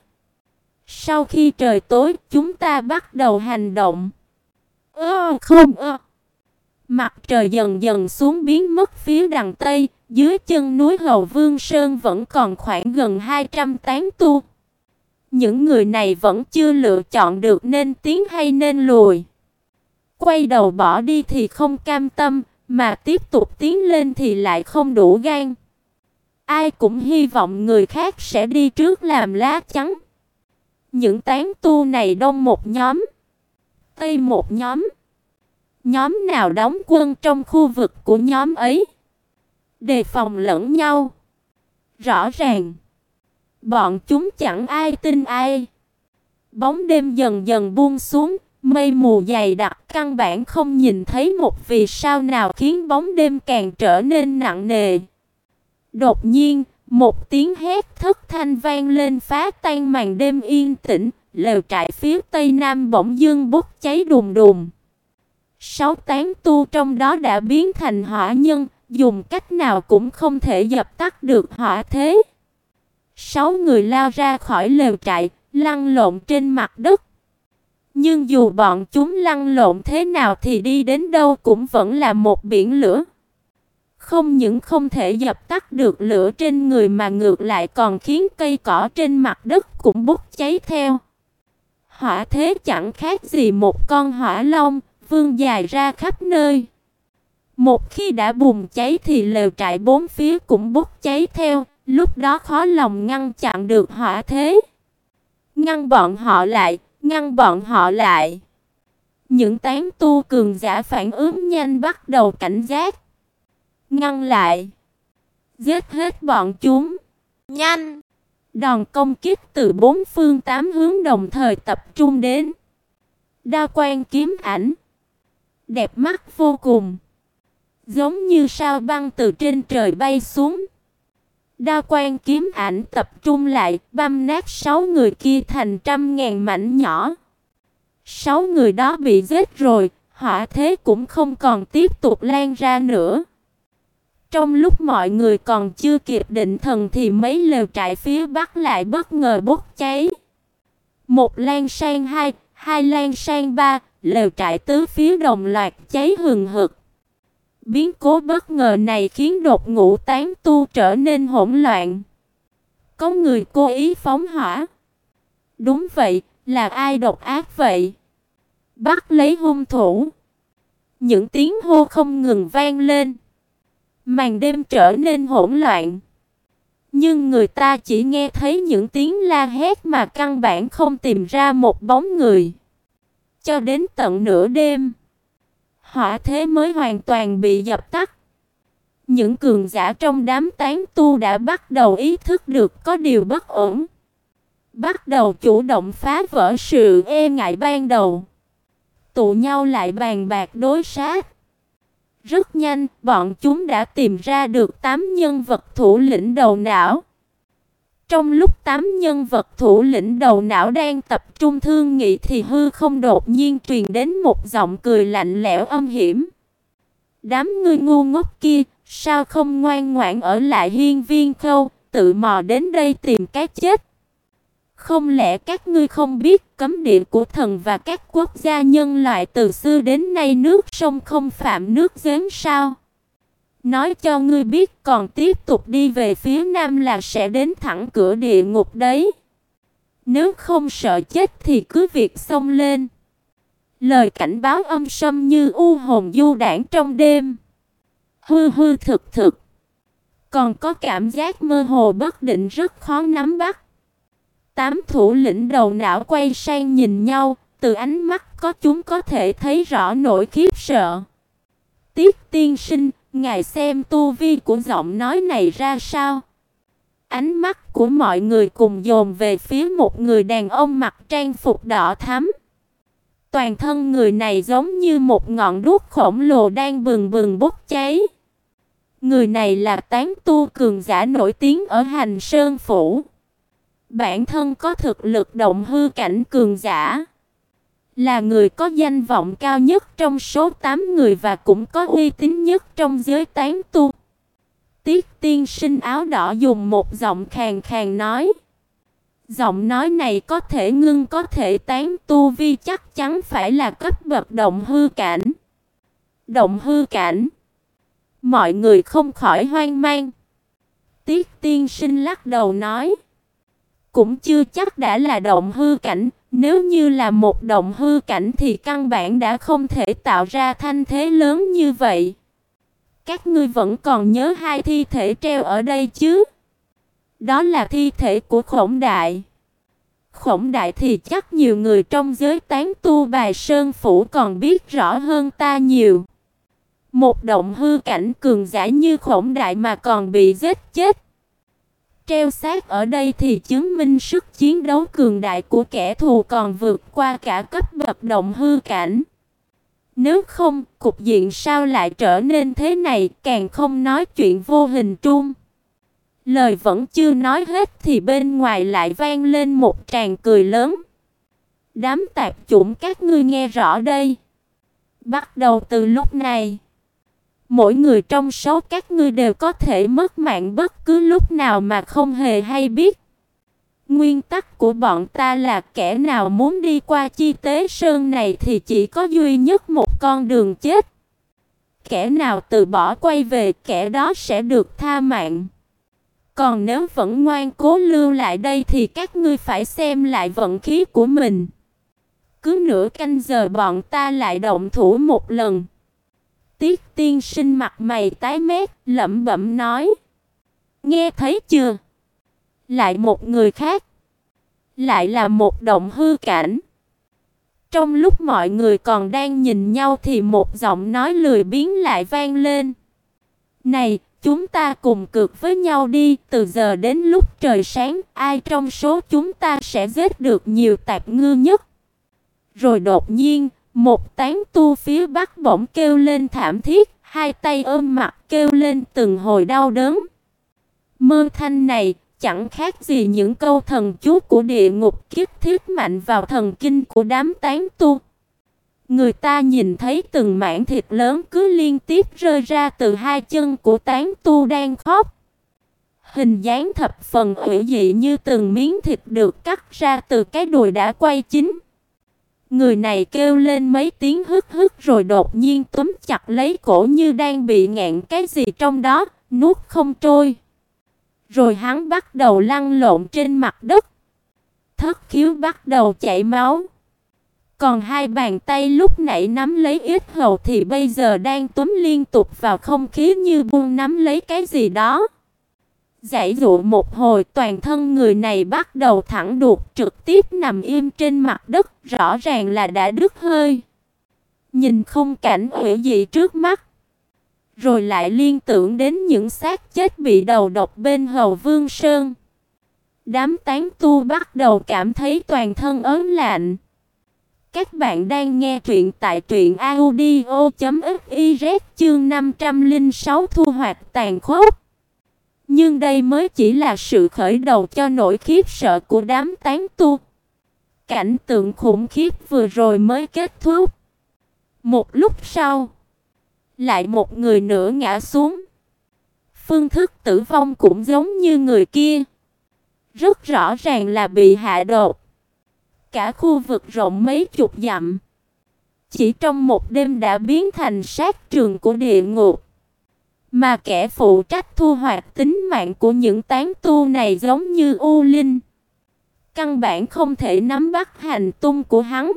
Sau khi trời tối, chúng ta bắt đầu hành động. Ơ không ơ. Mặt trời dần dần xuống biến mất phía đằng Tây, dưới chân núi Hầu Vương Sơn vẫn còn khoảng gần hai trăm tán tu. Những người này vẫn chưa lựa chọn được nên tiến hay nên lùi. Quay đầu bỏ đi thì không cam tâm, mà tiếp tục tiến lên thì lại không đủ gan. Ai cũng hy vọng người khác sẽ đi trước làm lá chắn. Những tán tu này đông một nhóm, tây một nhóm. Nhóm nào đóng quân trong khu vực của nhóm ấy, đề phòng lẫn nhau. Rõ ràng, bọn chúng chẳng ai tin ai. Bóng đêm dần dần buông xuống, mây mù dày đặc, căn bản không nhìn thấy một vì sao nào, khiến bóng đêm càng trở nên nặng nề. Đột nhiên, một tiếng hét thất thanh vang lên phá tan màn đêm yên tĩnh, lều trại phía tây nam bỗng dưng bốc cháy đùng đùng. Sáu tán tu trong đó đã biến thành hỏa nhân, dùng cách nào cũng không thể dập tắt được hỏa thế. Sáu người lao ra khỏi lều trại, lăn lộn trên mặt đất. Nhưng dù bọn chúng lăn lộn thế nào thì đi đến đâu cũng vẫn là một biển lửa. Không những không thể dập tắt được lửa trên người mà ngược lại còn khiến cây cỏ trên mặt đất cũng bốc cháy theo. Hỏa thế chẳng khác gì một con hỏa long, vươn dài ra khắp nơi. Một khi đã bùng cháy thì lều trại bốn phía cũng bốc cháy theo, lúc đó khó lòng ngăn chặn được hỏa thế. Ngăn bọn họ lại, ngăn bọn họ lại. Những tán tu cường giả phản ứng nhanh bắt đầu cảnh giác. Ngăn lại. Giết hết bọn chúng. Nhanh! Đòn công kích từ bốn phương tám hướng đồng thời tập trung đến. Đao quang kiếm ảnh. Đẹp mắt vô cùng. Giống như sao băng từ trên trời bay xuống. Đao quang kiếm ảnh tập trung lại, băm nát sáu người kia thành trăm ngàn mảnh nhỏ. Sáu người đó bị giết rồi, hỏa thế cũng không còn tiếp tục lan ra nữa. Trong lúc mọi người còn chưa kịp định thần thì mấy lều trại phía bắc lại bất ngờ bốc cháy. Một lan sang hai, hai lan sang ba, lều trại tứ phía đồng loạt cháy hừng hực. Biến cố bất ngờ này khiến đột ngũ tán tu trở nên hỗn loạn. Có người cố ý phóng hỏa. Đúng vậy, là ai độc ác vậy? Bắt lấy hung thủ. Những tiếng hô không ngừng vang lên. Màn đêm trở nên hỗn loạn. Nhưng người ta chỉ nghe thấy những tiếng la hét mà căn bản không tìm ra một bóng người. Cho đến tận nửa đêm, hỏa thế mới hoàn toàn bị dập tắt. Những cường giả trong đám tán tu đã bắt đầu ý thức được có điều bất ổn. Bắt đầu chủ động phá vỡ sự e ngại ban đầu. Tụ nhau lại bàn bạc đối sát. Rất nhanh, bọn chúng đã tìm ra được tám nhân vật thủ lĩnh đầu não. Trong lúc tám nhân vật thủ lĩnh đầu não đang tập trung thương nghị thì hư không đột nhiên truyền đến một giọng cười lạnh lẽo âm hiểm. Đám ngươi ngu ngốc kia, sao không ngoan ngoãn ở lại Hiên Viên Khâu, tự mò đến đây tìm cái chết? Không lẽ các ngươi không biết cấm địa của thần và các quốc gia nhân loại từ xưa đến nay nước sông không phạm nước giếng sao? Nói cho ngươi biết còn tiếp tục đi về phía nam là sẽ đến thẳng cửa địa ngục đấy. Nếu không sợ chết thì cứ việc xông lên. Lời cảnh báo âm sâm như u hồn du đãng trong đêm. Hư hư thực thực. Còn có cảm giác mơ hồ bất định rất khó nắm bắt. Tám thủ lĩnh đầu não quay sang nhìn nhau, từ ánh mắt có chúng có thể thấy rõ nỗi khiếp sợ. Tiết tiên sinh, ngài xem tu vi của giọng nói này ra sao? Ánh mắt của mọi người cùng dồn về phía một người đàn ông mặc trang phục đỏ thắm. Toàn thân người này giống như một ngọn đuốc khổng lồ đang bừng bừng bốc cháy. Người này là tán tu cường giả nổi tiếng ở Hành Sơn Phủ. Bản thân có thực lực động hư cảnh cường giả. Là người có danh vọng cao nhất trong số tám người và cũng có uy tín nhất trong giới tán tu. Tiết tiên sinh áo đỏ dùng một giọng khàn khàn nói. Giọng nói này có thể ngưng có thể tán tu vi chắc chắn phải là cấp bậc động hư cảnh. Động hư cảnh. Mọi người không khỏi hoang mang. Tiết tiên sinh lắc đầu nói. Cũng chưa chắc đã là động hư cảnh. Nếu như là một động hư cảnh thì căn bản đã không thể tạo ra thanh thế lớn như vậy. Các ngươi vẫn còn nhớ hai thi thể treo ở đây chứ? Đó là thi thể của Khổng Đại. Khổng Đại thì chắc nhiều người trong giới tán tu Bài Sơn Phủ còn biết rõ hơn ta nhiều. Một động hư cảnh cường giả như Khổng Đại mà còn bị giết chết. Treo xác ở đây thì chứng minh sức chiến đấu cường đại của kẻ thù còn vượt qua cả cấp bậc động hư cảnh. Nếu không, cục diện sao lại trở nên thế này, càng không nói chuyện vô hình trung. Lời vẫn chưa nói hết thì bên ngoài lại vang lên một tràng cười lớn. Đám tạp chủng các ngươi nghe rõ đây. Bắt đầu từ lúc này, mỗi người trong số các ngươi đều có thể mất mạng bất cứ lúc nào mà không hề hay biết. Nguyên tắc của bọn ta là kẻ nào muốn đi qua Chi Tế Sơn này thì chỉ có duy nhất một con đường chết. Kẻ nào từ bỏ quay về, kẻ đó sẽ được tha mạng. Còn nếu vẫn ngoan cố lưu lại đây thì các ngươi phải xem lại vận khí của mình. Cứ nửa canh giờ bọn ta lại động thủ một lần. Tiết tiên sinh mặt mày tái mét, lẩm bẩm nói. Nghe thấy chưa? Lại một người khác. Lại là một động hư cảnh. Trong lúc mọi người còn đang nhìn nhau thì một giọng nói lười biếng lại vang lên. Này, chúng ta cùng cược với nhau đi, từ giờ đến lúc trời sáng, ai trong số chúng ta sẽ giết được nhiều tạp ngư nhất. Rồi đột nhiên, một tán tu phía bắc bỗng kêu lên thảm thiết, hai tay ôm mặt kêu lên từng hồi đau đớn. Mơ thanh này chẳng khác gì những câu thần chú của địa ngục kích thiết mạnh vào thần kinh của đám tán tu. Người ta nhìn thấy từng mảng thịt lớn cứ liên tiếp rơi ra từ hai chân của tán tu đang khóc. Hình dáng thập phần ủy dị như từng miếng thịt được cắt ra từ cái đùi đã quay chín. Người này kêu lên mấy tiếng hức hức rồi đột nhiên túm chặt lấy cổ như đang bị ngạn cái gì trong đó, nuốt không trôi. Rồi hắn bắt đầu lăn lộn trên mặt đất. Thất khiếu bắt đầu chảy máu. Còn hai bàn tay lúc nãy nắm lấy yết hầu thì bây giờ đang túm liên tục vào không khí như buông nắm lấy cái gì đó. Giãy giụa một hồi, toàn thân người này bắt đầu thẳng đuột trực tiếp nằm im trên mặt đất, rõ ràng là đã đứt hơi. Nhìn khung cảnh ủy dị trước mắt, rồi lại liên tưởng đến những xác chết bị đầu độc bên Hầu Vương Sơn. Đám tán tu bắt đầu cảm thấy toàn thân ớn lạnh. Các bạn đang nghe truyện tại truyện audio chấm fiz chương năm trăm lẻ sáu thu hoạch tàn khốc. Nhưng đây mới chỉ là sự khởi đầu cho nỗi khiếp sợ của đám tán tu. Cảnh tượng khủng khiếp vừa rồi mới kết thúc. Một lúc sau, lại một người nữa ngã xuống. Phương thức tử vong cũng giống như người kia. Rất rõ ràng là bị hạ độc. Cả khu vực rộng mấy chục dặm, chỉ trong một đêm đã biến thành sát trường của địa ngục. Mà kẻ phụ trách thu hoạch tính mạng của những tán tu này giống như U Linh. Căn bản không thể nắm bắt hành tung của hắn.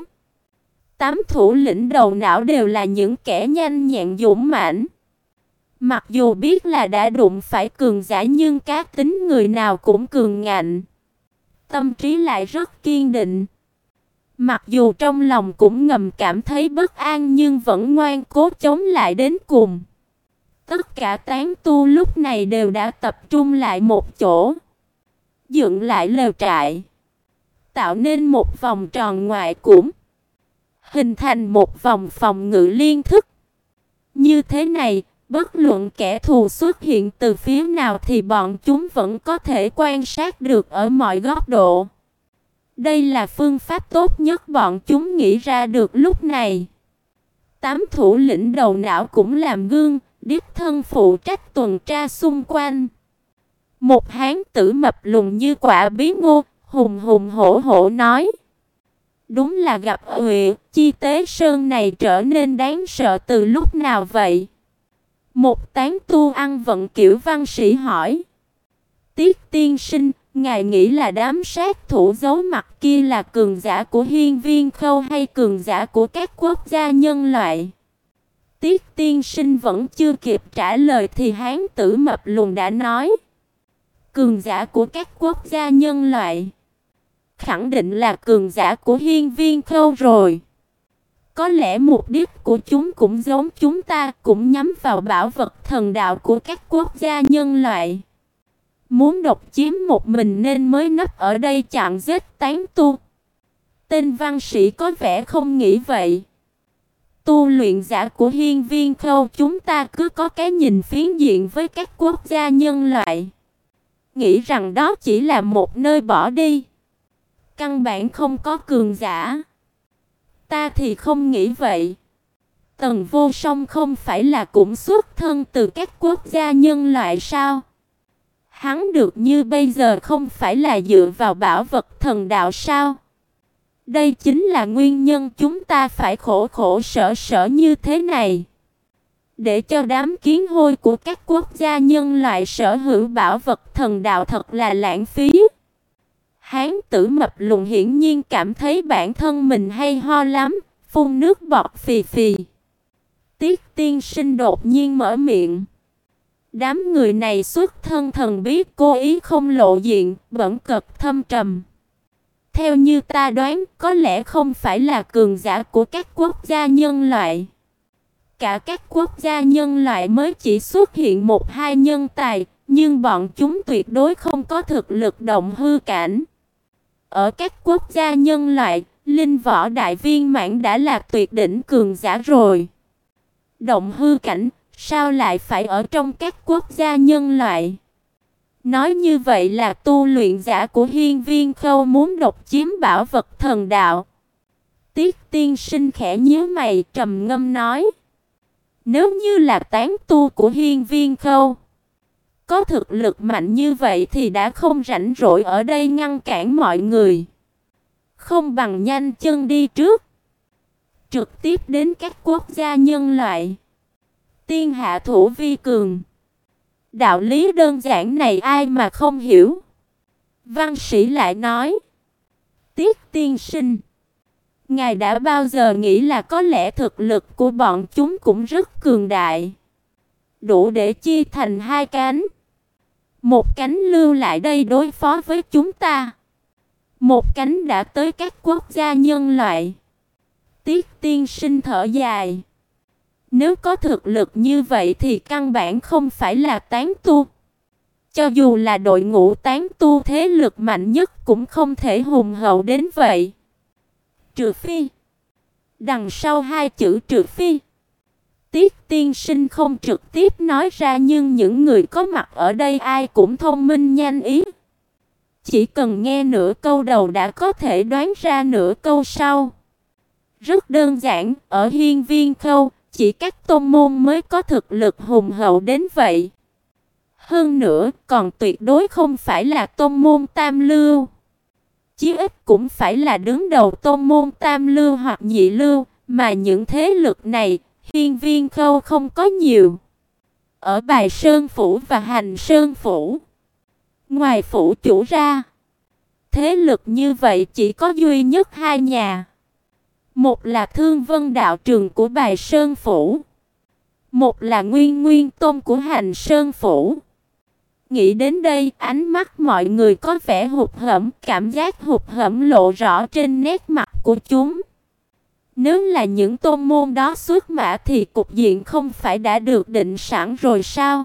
Tám thủ lĩnh đầu não đều là những kẻ nhanh nhẹn dũng mãnh. Mặc dù biết là đã đụng phải cường giả nhưng cá tính người nào cũng cường ngạnh. Tâm trí lại rất kiên định. Mặc dù trong lòng cũng ngầm cảm thấy bất an nhưng vẫn ngoan cố chống lại đến cùng. Tất cả tán tu lúc này đều đã tập trung lại một chỗ, dựng lại lều trại, tạo nên một vòng tròn ngoại cũng, hình thành một vòng phòng ngự liên thức. Như thế này, bất luận kẻ thù xuất hiện từ phía nào thì bọn chúng vẫn có thể quan sát được ở mọi góc độ. Đây là phương pháp tốt nhất bọn chúng nghĩ ra được lúc này. Tám thủ lĩnh đầu não cũng làm gương, đích thân phụ trách tuần tra xung quanh. Một hán tử mập lùn như quả bí ngô, hùng hùng hổ hổ nói: đúng là gặp Huệ, chi tế sơn này trở nên đáng sợ từ lúc nào vậy? Một tán tu ăn vận kiểu văn sĩ hỏi: Tiết tiên sinh, ngài nghĩ là đám sát thủ giấu mặt kia là cường giả của Hiên Viên Khâu hay cường giả của các quốc gia nhân loại? Tiết tiên sinh vẫn chưa kịp trả lời thì hán tử mập lùn đã nói: cường giả của các quốc gia nhân loại. Khẳng định là cường giả của Hiên Viên Khâu rồi. Có lẽ mục đích của chúng cũng giống chúng ta, cũng nhắm vào bảo vật thần đạo của các quốc gia nhân loại. Muốn độc chiếm một mình nên mới nấp ở đây chặn giết tán tu. Tên văn sĩ có vẻ không nghĩ vậy. Tu luyện giả của Hiên Viên Khâu chúng ta cứ có cái nhìn phiến diện với các quốc gia nhân loại, nghĩ rằng đó chỉ là một nơi bỏ đi, căn bản không có cường giả. Ta thì không nghĩ vậy. Tần Vô Song không phải là cũng xuất thân từ các quốc gia nhân loại sao? Hắn được như bây giờ không phải là dựa vào bảo vật thần đạo sao? Đây chính là nguyên nhân chúng ta phải khổ khổ sở sở như thế này. Để cho đám kiến hôi của các quốc gia nhân loại sở hữu bảo vật thần đạo thật là lãng phí. Hán tử mập lùn hiển nhiên cảm thấy bản thân mình hay ho lắm, phun nước bọt phì phì. Tiết tiên sinh đột nhiên mở miệng. Đám người này xuất thân thần bí, cố ý không lộ diện, bẩn cật thâm trầm. Theo như ta đoán, có lẽ không phải là cường giả của các quốc gia nhân loại. Cả các quốc gia nhân loại mới chỉ xuất hiện một hai nhân tài, nhưng bọn chúng tuyệt đối không có thực lực động hư cảnh. Ở các quốc gia nhân loại, linh võ đại viên mãn đã là tuyệt đỉnh cường giả rồi. Động hư cảnh, sao lại phải ở trong các quốc gia nhân loại? Nói như vậy là tu luyện giả của Hiên Viên Khâu muốn độc chiếm bảo vật thần đạo. Tiết tiên sinh khẽ nhíu mày, trầm ngâm nói. Nếu như là tán tu của Hiên Viên Khâu, có thực lực mạnh như vậy thì đã không rảnh rỗi ở đây ngăn cản mọi người. Không bằng nhanh chân đi trước, trực tiếp đến các quốc gia nhân loại. Tiên hạ thủ vi cường. Đạo lý đơn giản này ai mà không hiểu. Văn sĩ lại nói. Tiết tiên sinh, ngài đã bao giờ nghĩ là có lẽ thực lực của bọn chúng cũng rất cường đại, đủ để chia thành hai cánh. Một cánh lưu lại đây đối phó với chúng ta, một cánh đã tới các quốc gia nhân loại. Tiết tiên sinh thở dài. Nếu có thực lực như vậy thì căn bản không phải là tán tu. Cho dù là đội ngũ tán tu thế lực mạnh nhất cũng không thể hùng hậu đến vậy. Trừ phi. Đằng sau hai chữ trừ phi, Tiết tiên sinh không trực tiếp nói ra, nhưng những người có mặt ở đây ai cũng thông minh nhanh ý. Chỉ cần nghe nửa câu đầu đã có thể đoán ra nửa câu sau. Rất đơn giản, ở Hiên Viên Khâu, chỉ các tôn môn mới có thực lực hùng hậu đến vậy. Hơn nữa, còn tuyệt đối không phải là tôn môn tam lưu. Chí ít cũng phải là đứng đầu tôn môn tam lưu hoặc nhị lưu, mà những thế lực này, Hiên Viên Khâu không có nhiều. Ở Bài Sơn Phủ và Hành Sơn Phủ, ngoài phủ chủ ra, thế lực như vậy chỉ có duy nhất hai nhà. Một là Thương Vân đạo trường của Bài Sơn Phủ, một là Nguyên Nguyên Tôn của Hành Sơn Phủ. Nghĩ đến đây, ánh mắt mọi người có vẻ hụt hẫng, cảm giác hụt hẫng lộ rõ trên nét mặt của chúng. Nếu là những tôn môn đó xuất mã thì cục diện không phải đã được định sẵn rồi sao?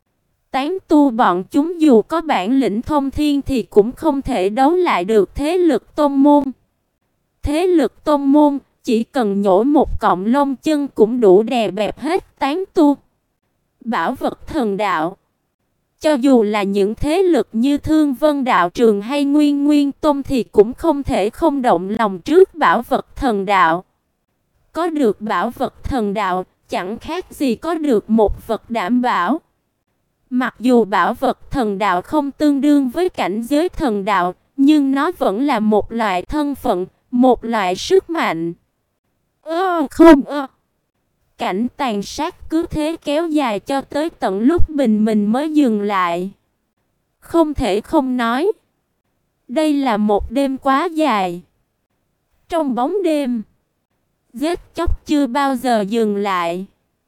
Tán tu bọn chúng dù có bản lĩnh thông thiên thì cũng không thể đấu lại được thế lực tôn môn. Thế lực tôn môn chỉ cần nhổ một cọng lông chân cũng đủ đè bẹp hết tán tu. Bảo vật thần đạo, cho dù là những thế lực như Thương Vân đạo trường hay Nguyên Nguyên Tôn thì cũng không thể không động lòng trước bảo vật thần đạo. Có được bảo vật thần đạo, chẳng khác gì có được một vật đảm bảo. Mặc dù bảo vật thần đạo không tương đương với cảnh giới thần đạo, nhưng nó vẫn là một loại thân phận, một loại sức mạnh. Ơ không ơ. Cảnh tàn sát cứ thế kéo dài cho tới tận lúc bình minh mới dừng lại. Không thể không nói, đây là một đêm quá dài. Trong bóng đêm, giết chóc chưa bao giờ dừng lại.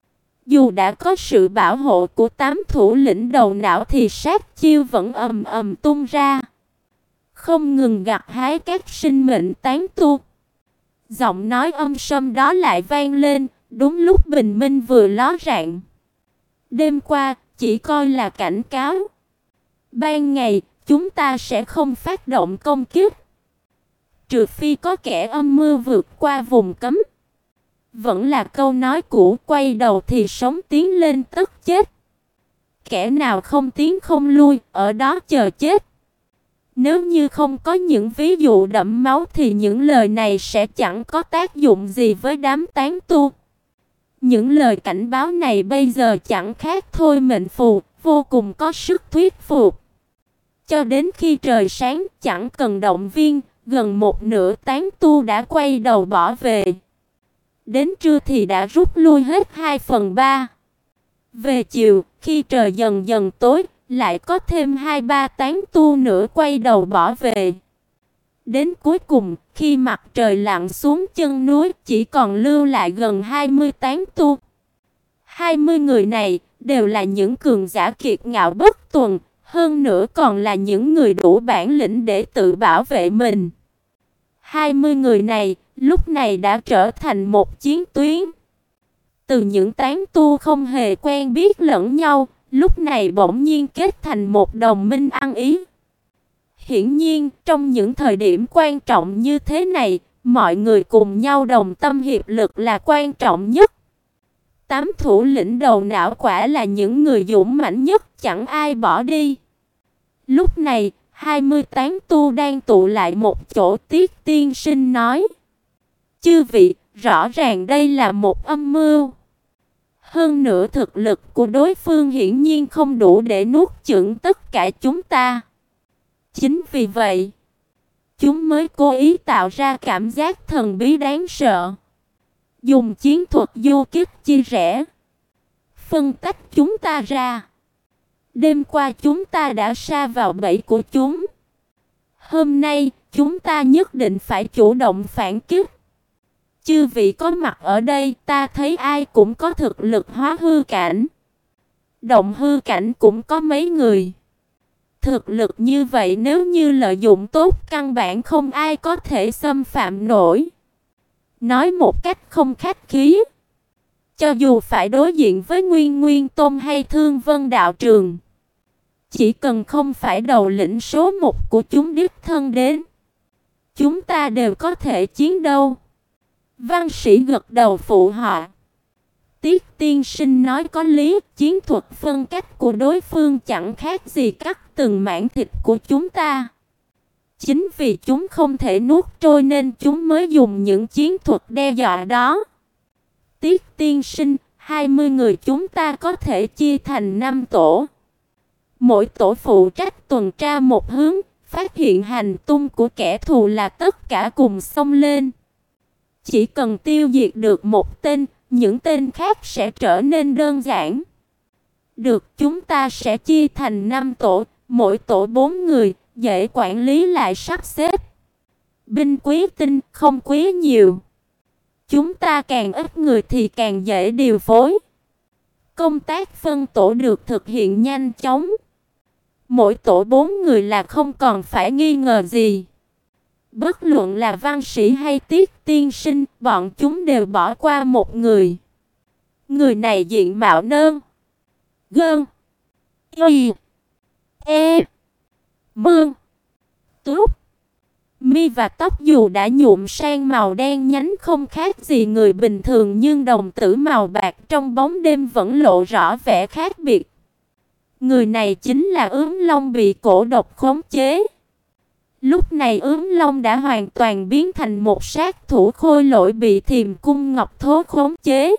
Dù đã có sự bảo hộ của tám thủ lĩnh đầu não thì sát chiêu vẫn ầm ầm tung ra, không ngừng gặt hái các sinh mệnh tán tu. Giọng nói âm sâm đó lại vang lên, đúng lúc bình minh vừa ló rạng. Đêm qua, chỉ coi là cảnh cáo. Ban ngày, chúng ta sẽ không phát động công kích. Trừ phi có kẻ âm mưu vượt qua vùng cấm. Vẫn là câu nói cũ, quay đầu thì sống tiến lên tất chết. Kẻ nào không tiến không lui, ở đó chờ chết. Nếu như không có những ví dụ đẫm máu thì những lời này sẽ chẳng có tác dụng gì với đám tán tu. Những lời cảnh báo này bây giờ chẳng khác thôi mệnh phù, vô cùng có sức thuyết phục. Cho đến khi trời sáng, chẳng cần động viên, gần một nửa tán tu đã quay đầu bỏ về. Đến trưa thì đã rút lui hết hai phần ba. Về chiều, khi trời dần dần tối, lại có thêm hai ba tán tu nữa quay đầu bỏ về. Đến cuối cùng, khi mặt trời lặn xuống chân núi, chỉ còn lưu lại gần hai mươi tán tu. hai mươi người này, đều là những cường giả kiệt ngạo bất tuần, hơn nữa còn là những người đủ bản lĩnh để tự bảo vệ mình. hai mươi người này lúc này đã trở thành một chiến tuyến. Từ những tán tu không hề quen biết lẫn nhau, lúc này bỗng nhiên kết thành một đồng minh ăn ý. Hiển nhiên, trong những thời điểm quan trọng như thế này, mọi người cùng nhau đồng tâm hiệp lực là quan trọng nhất. Tám thủ lĩnh đầu não quả là những người dũng mãnh nhất, chẳng ai bỏ đi. Lúc này, hai mươi tán tu đang tụ lại một chỗ. Tiết Tiên Sinh nói: "Chư vị, rõ ràng đây là một âm mưu. Hơn nữa thực lực của đối phương hiển nhiên không đủ để nuốt chửng tất cả chúng ta. Chính vì vậy, chúng mới cố ý tạo ra cảm giác thần bí đáng sợ, dùng chiến thuật du kích chia rẽ, phân tách chúng ta ra. Đêm qua chúng ta đã sa vào bẫy của chúng. Hôm nay, chúng ta nhất định phải chủ động phản kích. Chư vị có mặt ở đây, ta thấy ai cũng có thực lực hóa hư cảnh. Động hư cảnh cũng có mấy người. Thực lực như vậy nếu như lợi dụng tốt, căn bản không ai có thể xâm phạm nổi." Nói một cách không khách khí, cho dù phải đối diện với Nguyên Nguyên Tôn hay Thương Vân Đạo Trường, chỉ cần không phải đầu lĩnh số một của chúng đích thân đến, chúng ta đều có thể chiến đấu. Văn sĩ gật đầu phụ họa. Tiết Tiên Sinh nói có lý, chiến thuật phân cách của đối phương chẳng khác gì cắt từng mảng thịt của chúng ta. Chính vì chúng không thể nuốt trôi nên chúng mới dùng những chiến thuật đe dọa đó. Tiết Tiên Sinh, hai mươi người chúng ta có thể chia thành năm tổ. Mỗi tổ phụ trách tuần tra một hướng, phát hiện hành tung của kẻ thù là tất cả cùng xông lên. Chỉ cần tiêu diệt được một tên, những tên khác sẽ trở nên đơn giản. Được, chúng ta sẽ chia thành năm tổ, mỗi tổ bốn người, dễ quản lý lại sắp xếp. Binh quý tinh, không quý nhiều. Chúng ta càng ít người thì càng dễ điều phối. Công tác phân tổ được thực hiện nhanh chóng. Mỗi tổ bốn người là không còn phải nghi ngờ gì. Bất luận là Văn Sĩ hay Tiết Tiên Sinh, bọn chúng đều bỏ qua một người. Người này diện mạo nơn, gơn, y, e, mương, túp, mi và tóc dù đã nhuộm sang màu đen nhánh không khác gì người bình thường, nhưng đồng tử màu bạc trong bóng đêm vẫn lộ rõ vẻ khác biệt. Người này chính là Ướm Long bị cổ độc khống chế. Lúc này Ướm Long đã hoàn toàn biến thành một sát thủ khôi lỗi bị Thiềm Cung Ngọc Thố khống chế.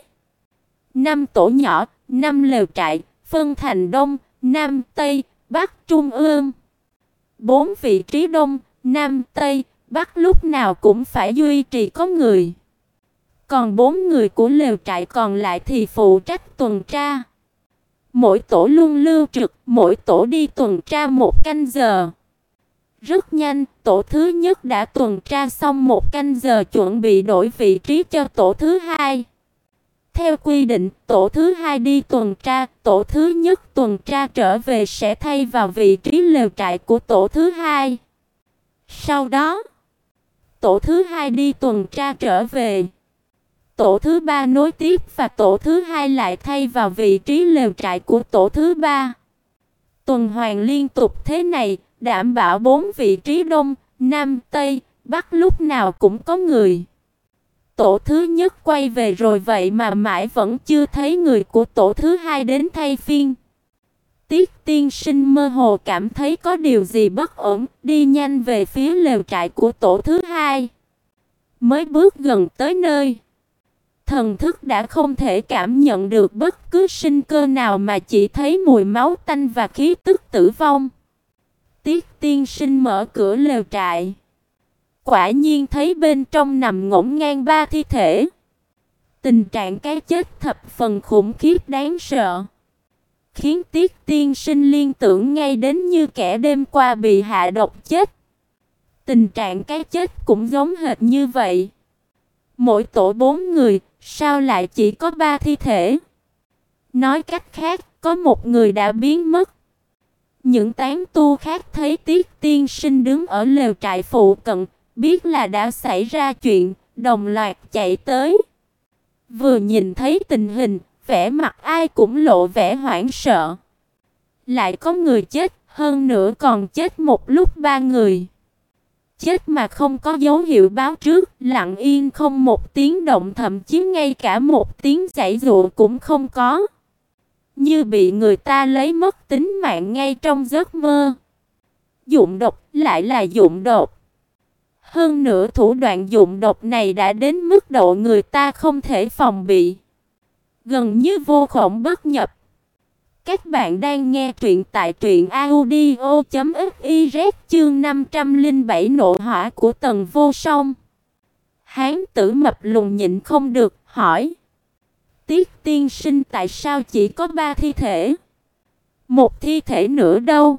Năm tổ nhỏ, năm lều trại, phân thành Đông, Nam, Tây, Bắc, Trung ương. Bốn vị trí Đông, Nam, Tây, Bắc lúc nào cũng phải duy trì có người. Còn bốn người của lều trại còn lại thì phụ trách tuần tra. Mỗi tổ luôn lưu trực, mỗi tổ đi tuần tra một canh giờ. Rất nhanh, tổ thứ nhất đã tuần tra xong một canh giờ, chuẩn bị đổi vị trí cho tổ thứ hai. Theo quy định, tổ thứ hai đi tuần tra, tổ thứ nhất tuần tra trở về sẽ thay vào vị trí lều trại của tổ thứ hai. Sau đó, tổ thứ hai đi tuần tra trở về. Tổ thứ ba nối tiếp và tổ thứ hai lại thay vào vị trí lều trại của tổ thứ ba. Tuần hoàn liên tục thế này, đảm bảo bốn vị trí Đông, Nam, Tây, Bắc lúc nào cũng có người. Tổ thứ nhất quay về rồi vậy mà mãi vẫn chưa thấy người của tổ thứ hai đến thay phiên. Tiết Tiên Sinh mơ hồ cảm thấy có điều gì bất ổn, đi nhanh về phía lều trại của tổ thứ hai. Mới bước gần tới nơi, thần thức đã không thể cảm nhận được bất cứ sinh cơ nào mà chỉ thấy mùi máu tanh và khí tức tử vong. Tiết Tiên Sinh mở cửa lều trại, quả nhiên thấy bên trong nằm ngổn ngang ba thi thể. Tình trạng cái chết thập phần khủng khiếp đáng sợ, khiến Tiết Tiên Sinh liên tưởng ngay đến như kẻ đêm qua bị hạ độc chết. Tình trạng cái chết cũng giống hệt như vậy. Mỗi tổ bốn người, sao lại chỉ có ba thi thể? Nói cách khác, có một người đã biến mất. Những tán tu khác thấy Tiết tiên sinh đứng ở lều trại phụ cận, biết là đã xảy ra chuyện, đồng loạt chạy tới. Vừa nhìn thấy tình hình, vẻ mặt ai cũng lộ vẻ hoảng sợ. Lại có người chết, hơn nữa còn chết một lúc ba người. Chết mà không có dấu hiệu báo trước, lặng yên không một tiếng động, thậm chí ngay cả một tiếng giãy giụa cũng không có. Như bị người ta lấy mất tính mạng ngay trong giấc mơ. Dụng độc, lại là dụng độc. Hơn nữa thủ đoạn dụng độc này đã đến mức độ người ta không thể phòng bị. Gần như vô khổng bất nhập. Các bạn đang nghe truyện tại truyện audio chấm fiz chương năm trăm lẻ bảy nộ hỏa của Tần Vô Song. Hán tử mập lùn nhịn không được, hỏi. Tiết tiên sinh tại sao chỉ có ba thi thể? Một thi thể nữa đâu?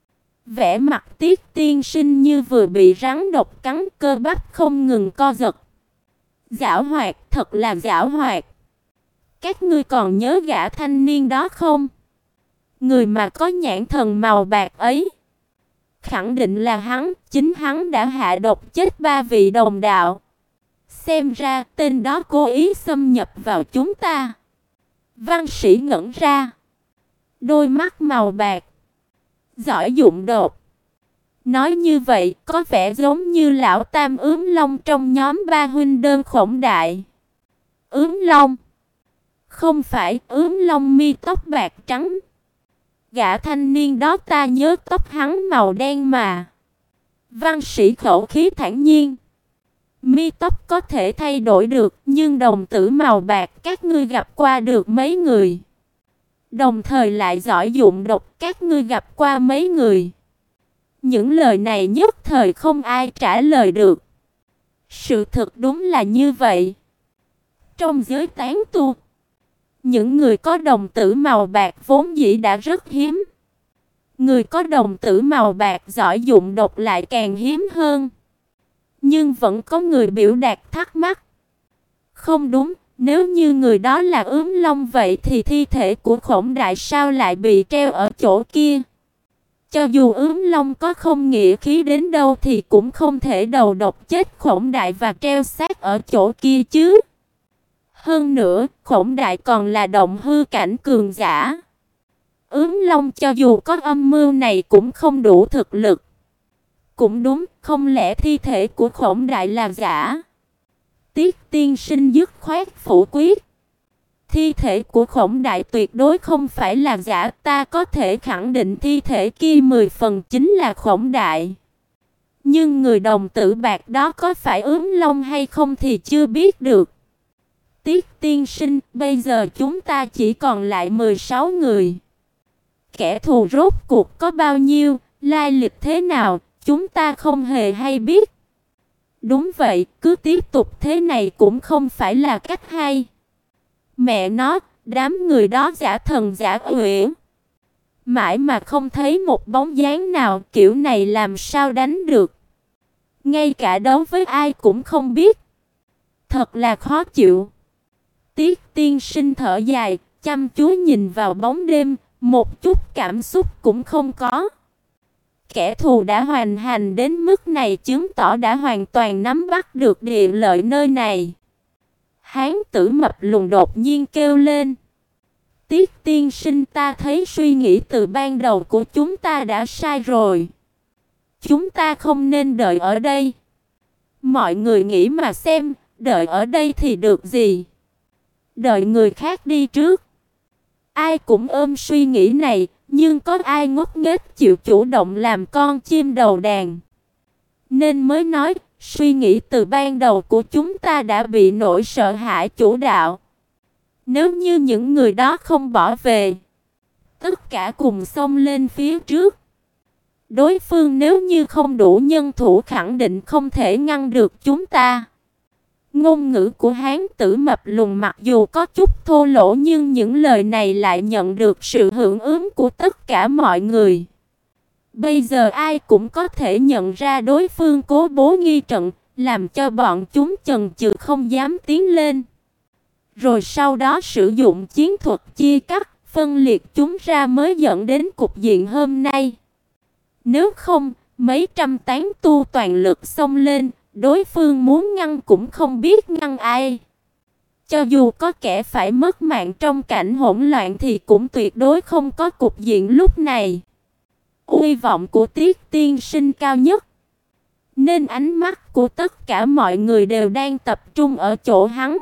Vẻ mặt Tiết tiên sinh như vừa bị rắn độc cắn, cơ bắp không ngừng co giật. Giảo hoạt, thật là giảo hoạt. Các ngươi còn nhớ gã thanh niên đó không? Người mà có nhãn thần màu bạc ấy. Khẳng định là hắn, chính hắn đã hạ độc chết ba vị đồng đạo. Xem ra tên đó cố ý xâm nhập vào chúng ta. Văn sĩ ngẩn ra. Đôi mắt màu bạc. Giỏi dụng độc. Nói như vậy có vẻ giống như lão tam Ướm Long trong nhóm ba huynh đơn Khổng Đại. Ướm Long? Không phải, Ướm Long mi tóc bạc trắng. Gã thanh niên đó ta nhớ tóc hắn màu đen mà. Văn sĩ khẩu khí thản nhiên. Mi tóc có thể thay đổi được, nhưng đồng tử màu bạc các ngươi gặp qua được mấy người? Đồng thời lại giỏi dụng độc các ngươi gặp qua mấy người? Những lời này nhất thời không ai trả lời được. Sự thật đúng là như vậy. Trong giới tán tu, những người có đồng tử màu bạc vốn dĩ đã rất hiếm. Người có đồng tử màu bạc giỏi dụng độc lại càng hiếm hơn. Nhưng vẫn có người biểu đạt thắc mắc. Không đúng, nếu như người đó là Ướm Long vậy thì thi thể của Khổng Đại sao lại bị treo ở chỗ kia? Cho dù Ướm Long có không nghĩa khí đến đâu thì cũng không thể đầu độc chết Khổng Đại và treo xác ở chỗ kia chứ. Hơn nữa, Khổng Đại còn là động hư cảnh cường giả. Ướm Long cho dù có âm mưu này cũng không đủ thực lực. Cũng đúng, không lẽ thi thể của Khổng Đại là giả? Tiết tiên sinh dứt khoát phủ quyết. Thi thể của Khổng Đại tuyệt đối không phải là giả, ta có thể khẳng định thi thể kia mười phần chính là Khổng Đại. Nhưng người đồng tử bạc đó có phải Ướm Long hay không thì chưa biết được. Tiết tiên sinh, bây giờ chúng ta chỉ còn lại mười sáu người. Kẻ thù rốt cuộc có bao nhiêu, lai lịch thế nào, chúng ta không hề hay biết. Đúng vậy, cứ tiếp tục thế này cũng không phải là cách hay. Mẹ nó, đám người đó giả thần giả quỷ. Mãi mà không thấy một bóng dáng nào, kiểu này làm sao đánh được. Ngay cả đấu với ai cũng không biết. Thật là khó chịu. Tiết tiên sinh thở dài, chăm chú nhìn vào bóng đêm, một chút cảm xúc cũng không có. Kẻ thù đã hoành hành đến mức này chứng tỏ đã hoàn toàn nắm bắt được địa lợi nơi này. Hán tử mập lùn đột nhiên kêu lên. Tiết tiên sinh, ta thấy suy nghĩ từ ban đầu của chúng ta đã sai rồi. Chúng ta không nên đợi ở đây. Mọi người nghĩ mà xem, đợi ở đây thì được gì? Đợi người khác đi trước. Ai cũng ôm suy nghĩ này, nhưng có ai ngốc nghếch chịu chủ động làm con chim đầu đàn. Nên mới nói, suy nghĩ từ ban đầu của chúng ta đã bị nỗi sợ hãi chủ đạo. Nếu như những người đó không bỏ về, tất cả cùng xông lên phía trước. Đối phương nếu như không đủ nhân thủ khẳng định không thể ngăn được chúng ta. Ngôn ngữ của hán tử mập lùn mặc dù có chút thô lỗ nhưng những lời này lại nhận được sự hưởng ứng của tất cả mọi người. Bây giờ ai cũng có thể nhận ra đối phương cố bố nghi trận, làm cho bọn chúng chần chừ không dám tiến lên. Rồi sau đó sử dụng chiến thuật chia cắt, phân liệt chúng ra mới dẫn đến cục diện hôm nay. Nếu không, mấy trăm tán tu toàn lực xông lên, đối phương muốn ngăn cũng không biết ngăn ai. Cho dù có kẻ phải mất mạng trong cảnh hỗn loạn thì cũng tuyệt đối không có cục diện lúc này. Uy vọng của Tiết tiên sinh cao nhất, nên ánh mắt của tất cả mọi người đều đang tập trung ở chỗ hắn.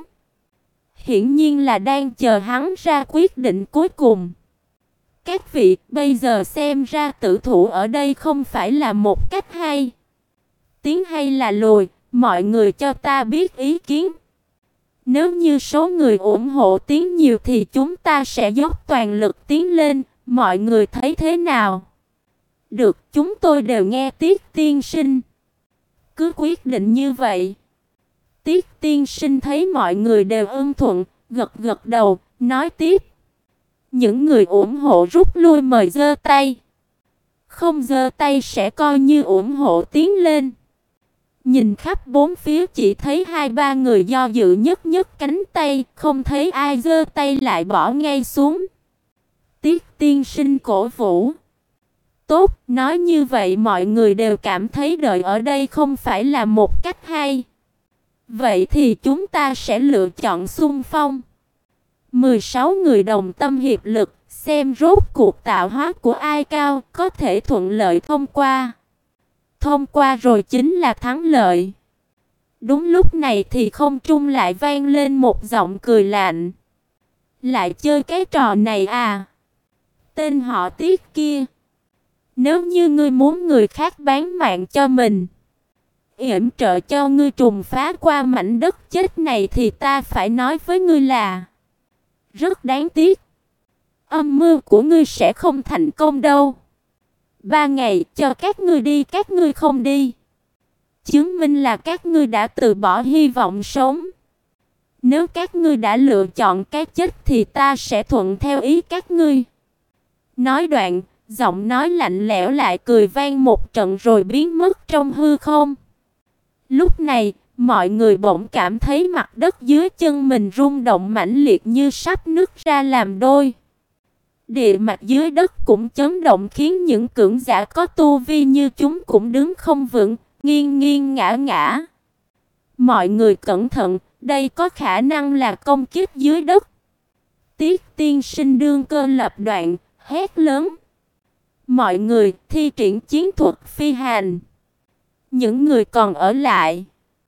Hiển nhiên là đang chờ hắn ra quyết định cuối cùng. Các vị, bây giờ xem ra tử thủ ở đây không phải là một cách hay. Tiến hay là lùi, mọi người cho ta biết ý kiến. Nếu như số người ủng hộ tiến nhiều thì chúng ta sẽ dốc toàn lực tiến lên, mọi người thấy thế nào? Được, chúng tôi đều nghe Tiết tiên sinh. Cứ quyết định như vậy. Tiết tiên sinh thấy mọi người đều ưng thuận, gật gật đầu, nói tiếp. Những người ủng hộ rút lui mời giơ tay. Không giơ tay sẽ coi như ủng hộ tiến lên. Nhìn khắp bốn phía chỉ thấy hai ba người do dự nhấc nhấc cánh tay, không thấy ai giơ tay lại bỏ ngay xuống. Tiết tiên sinh cổ vũ. Tốt, nói như vậy mọi người đều cảm thấy đợi ở đây không phải là một cách hay. Vậy thì chúng ta sẽ lựa chọn xung phong. mười sáu người đồng tâm hiệp lực, xem rốt cuộc tạo hóa của ai cao, có thể thuận lợi thông qua. Thông qua rồi chính là thắng lợi. Đúng lúc này thì không trung lại vang lên một giọng cười lạnh. Lại chơi cái trò này à? Tên họ Tiết kia. Nếu như ngươi muốn người khác bán mạng cho mình, yểm trợ cho ngươi trùng phá qua mảnh đất chết này thì ta phải nói với ngươi là rất đáng tiếc. Âm mưu của ngươi sẽ không thành công đâu. Ba ngày cho các ngươi đi, các ngươi không đi, chứng minh là các ngươi đã từ bỏ hy vọng sống. Nếu các ngươi đã lựa chọn cái chết thì ta sẽ thuận theo ý các ngươi. Nói đoạn, giọng nói lạnh lẽo lại cười vang một trận rồi biến mất trong hư không. Lúc này, mọi người bỗng cảm thấy mặt đất dưới chân mình rung động mãnh liệt như sắp nứt ra làm đôi. Địa mạch dưới đất cũng chấn động khiến những cường giả có tu vi như chúng cũng đứng không vững, nghiêng nghiêng ngã ngã. Mọi người cẩn thận, đây có khả năng là công kích dưới đất. Tiết tiên sinh đương cơ lập đoạn, hét lớn. Mọi người thi triển chiến thuật phi hành. Những người còn ở lại,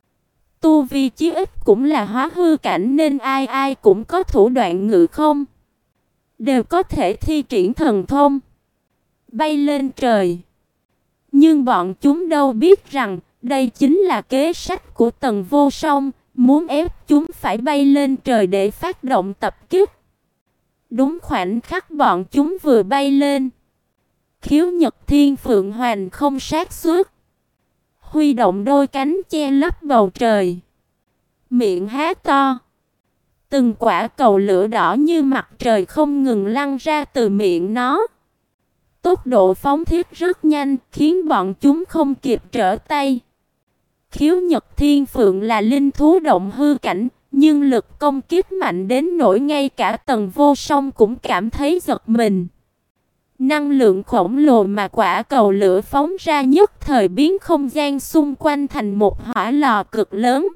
tu vi chí ít cũng là hóa hư cảnh nên ai ai cũng có thủ đoạn ngự không. Đều có thể thi triển thần thông, bay lên trời. Nhưng bọn chúng đâu biết rằng, đây chính là kế sách của Tần Vô Song, muốn ép chúng phải bay lên trời để phát động tập kích. Đúng khoảnh khắc bọn chúng vừa bay lên, Khiếu Nhật Thiên Phượng Hoàng không sát xuất, huy động đôi cánh che lấp bầu trời, miệng há to. Từng quả cầu lửa đỏ như mặt trời không ngừng lăn ra từ miệng nó. Tốc độ phóng thiết rất nhanh, khiến bọn chúng không kịp trở tay. Khiếu Nhật Thiên Phượng là linh thú động hư cảnh, nhưng lực công kích mạnh đến nỗi ngay cả Tần Vô Song cũng cảm thấy giật mình. Năng lượng khổng lồ mà quả cầu lửa phóng ra nhất thời biến không gian xung quanh thành một hỏa lò cực lớn.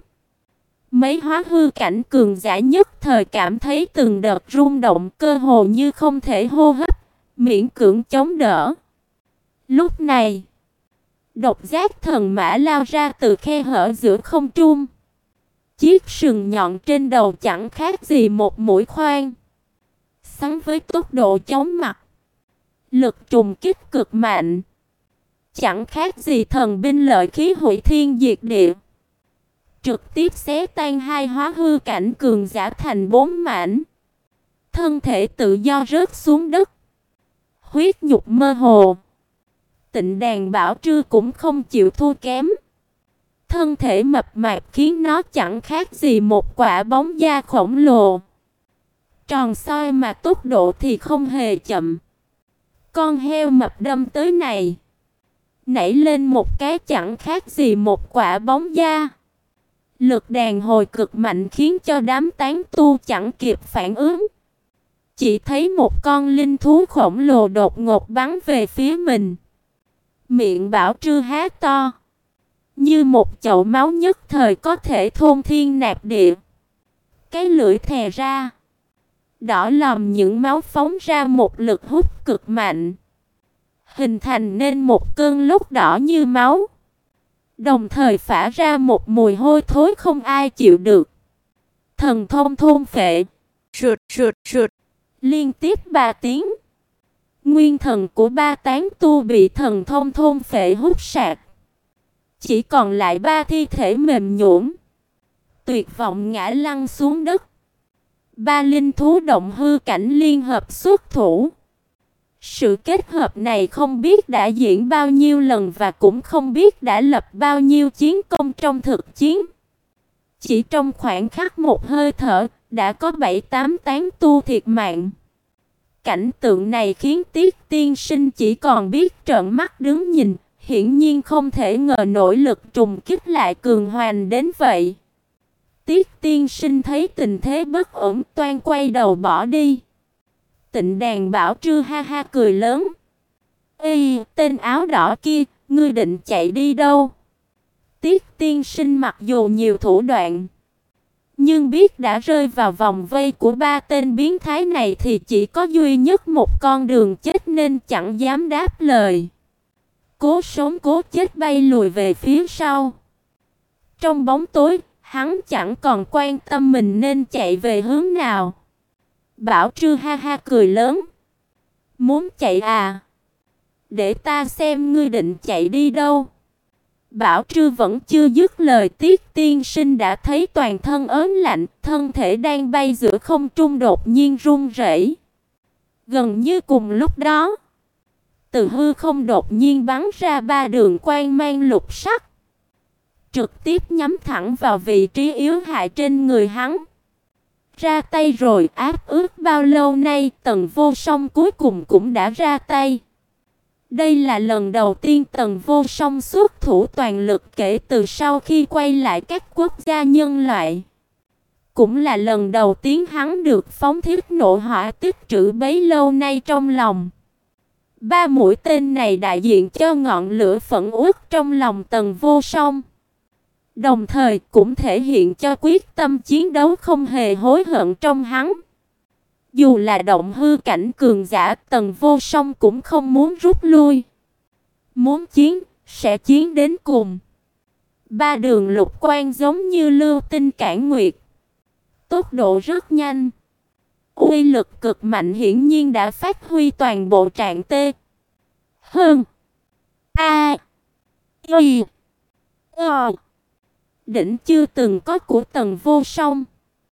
Mấy hóa hư cảnh cường giả nhất thời cảm thấy từng đợt rung động cơ hồ như không thể hô hấp, miễn cưỡng chống đỡ. Lúc này, độc giác thần mã lao ra từ khe hở giữa không trung. Chiếc sừng nhọn trên đầu chẳng khác gì một mũi khoan. Sánh với tốc độ chóng mặt, lực trùng kích cực mạnh, chẳng khác gì thần binh lợi khí hủy thiên diệt địa. Trực tiếp xé tan hai hóa hư cảnh cường giả thành bốn mảnh. Thân thể tự do rớt xuống đất, huyết nhục mơ hồ. Tịnh Đàn Bảo Trư cũng không chịu thua kém. Thân thể mập mạp khiến nó chẳng khác gì một quả bóng da khổng lồ. Tròn soi mà tốc độ thì không hề chậm. Con heo mập đâm tới này, nảy lên một cái chẳng khác gì một quả bóng da. Lực đàn hồi cực mạnh khiến cho đám tán tu chẳng kịp phản ứng. chỉ thấy một con linh thú khổng lồ đột ngột bắn về phía mình. Miệng Bảo Trư há to, như một chậu máu nhất thời có thể thôn thiên nạp địa. Cái lưỡi thè ra, đỏ lòm những máu phóng ra một lực hút cực mạnh, hình thành nên một cơn lốc đỏ như máu, đồng thời phả ra một mùi hôi thối không ai chịu được. Thần thông thôn phệ, sụt sụt sụt, liên tiếp ba tiếng. Nguyên thần của ba tán tu bị thần thông thôn phệ hút sạch, chỉ còn lại ba thi thể mềm nhũn, tuyệt vọng ngã lăn xuống đất. Ba linh thú động hư cảnh liên hợp xuất thủ. Sự kết hợp này không biết đã diễn bao nhiêu lần và cũng không biết đã lập bao nhiêu chiến công trong thực chiến. Chỉ trong khoảng khắc một hơi thở, đã có bảy tám tán tu thiệt mạng. Cảnh tượng này khiến Tiết Tiên Sinh chỉ còn biết trợn mắt đứng nhìn, hiển nhiên không thể ngờ nổi lực trùng kích lại cường hoành đến vậy. Tiết Tiên Sinh thấy tình thế bất ổn, toan quay đầu bỏ đi. Tịnh Đàn Bảo Trư ha ha cười lớn. Ê, tên áo đỏ kia, ngươi định chạy đi đâu? Tiết Tiên Sinh mặc dù nhiều thủ đoạn, nhưng biết đã rơi vào vòng vây của ba tên biến thái này thì chỉ có duy nhất một con đường chết nên chẳng dám đáp lời. Cố sống cố chết bay lùi về phía sau. Trong bóng tối, hắn chẳng còn quan tâm mình nên chạy về hướng nào. Bảo Trư ha ha cười lớn. Muốn chạy à? Để ta xem ngươi định chạy đi đâu. Bảo Trư vẫn chưa dứt lời, Tiết Tiên Sinh đã thấy toàn thân ớn lạnh, thân thể đang bay giữa không trung đột nhiên run rẩy. Gần như cùng lúc đó, từ hư không đột nhiên bắn ra ba đường quang mang lục sắc, trực tiếp nhắm thẳng vào vị trí yếu hại trên người hắn. Ra tay rồi, áp ức bao lâu nay, Tần Vô Song cuối cùng cũng đã ra tay. Đây là lần đầu tiên Tần Vô Song xuất thủ toàn lực kể từ sau khi quay lại các quốc gia nhân loại. Cũng là lần đầu tiên hắn được phóng thiết nộ hỏa tích trữ bấy lâu nay trong lòng. Ba mũi tên này đại diện cho ngọn lửa phẫn uất trong lòng Tần Vô Song, đồng thời cũng thể hiện cho quyết tâm chiến đấu không hề hối hận trong hắn. Dù là động hư cảnh cường giả, Tần Vô Song cũng không muốn rút lui. Muốn chiến, sẽ chiến đến cùng. Ba đường lục quang giống như lưu tinh cản nguyệt, tốc độ rất nhanh, uy lực cực mạnh, hiển nhiên đã phát huy toàn bộ trạng T hơn A Y Ờ đỉnh chưa từng có của Tần Vô Song.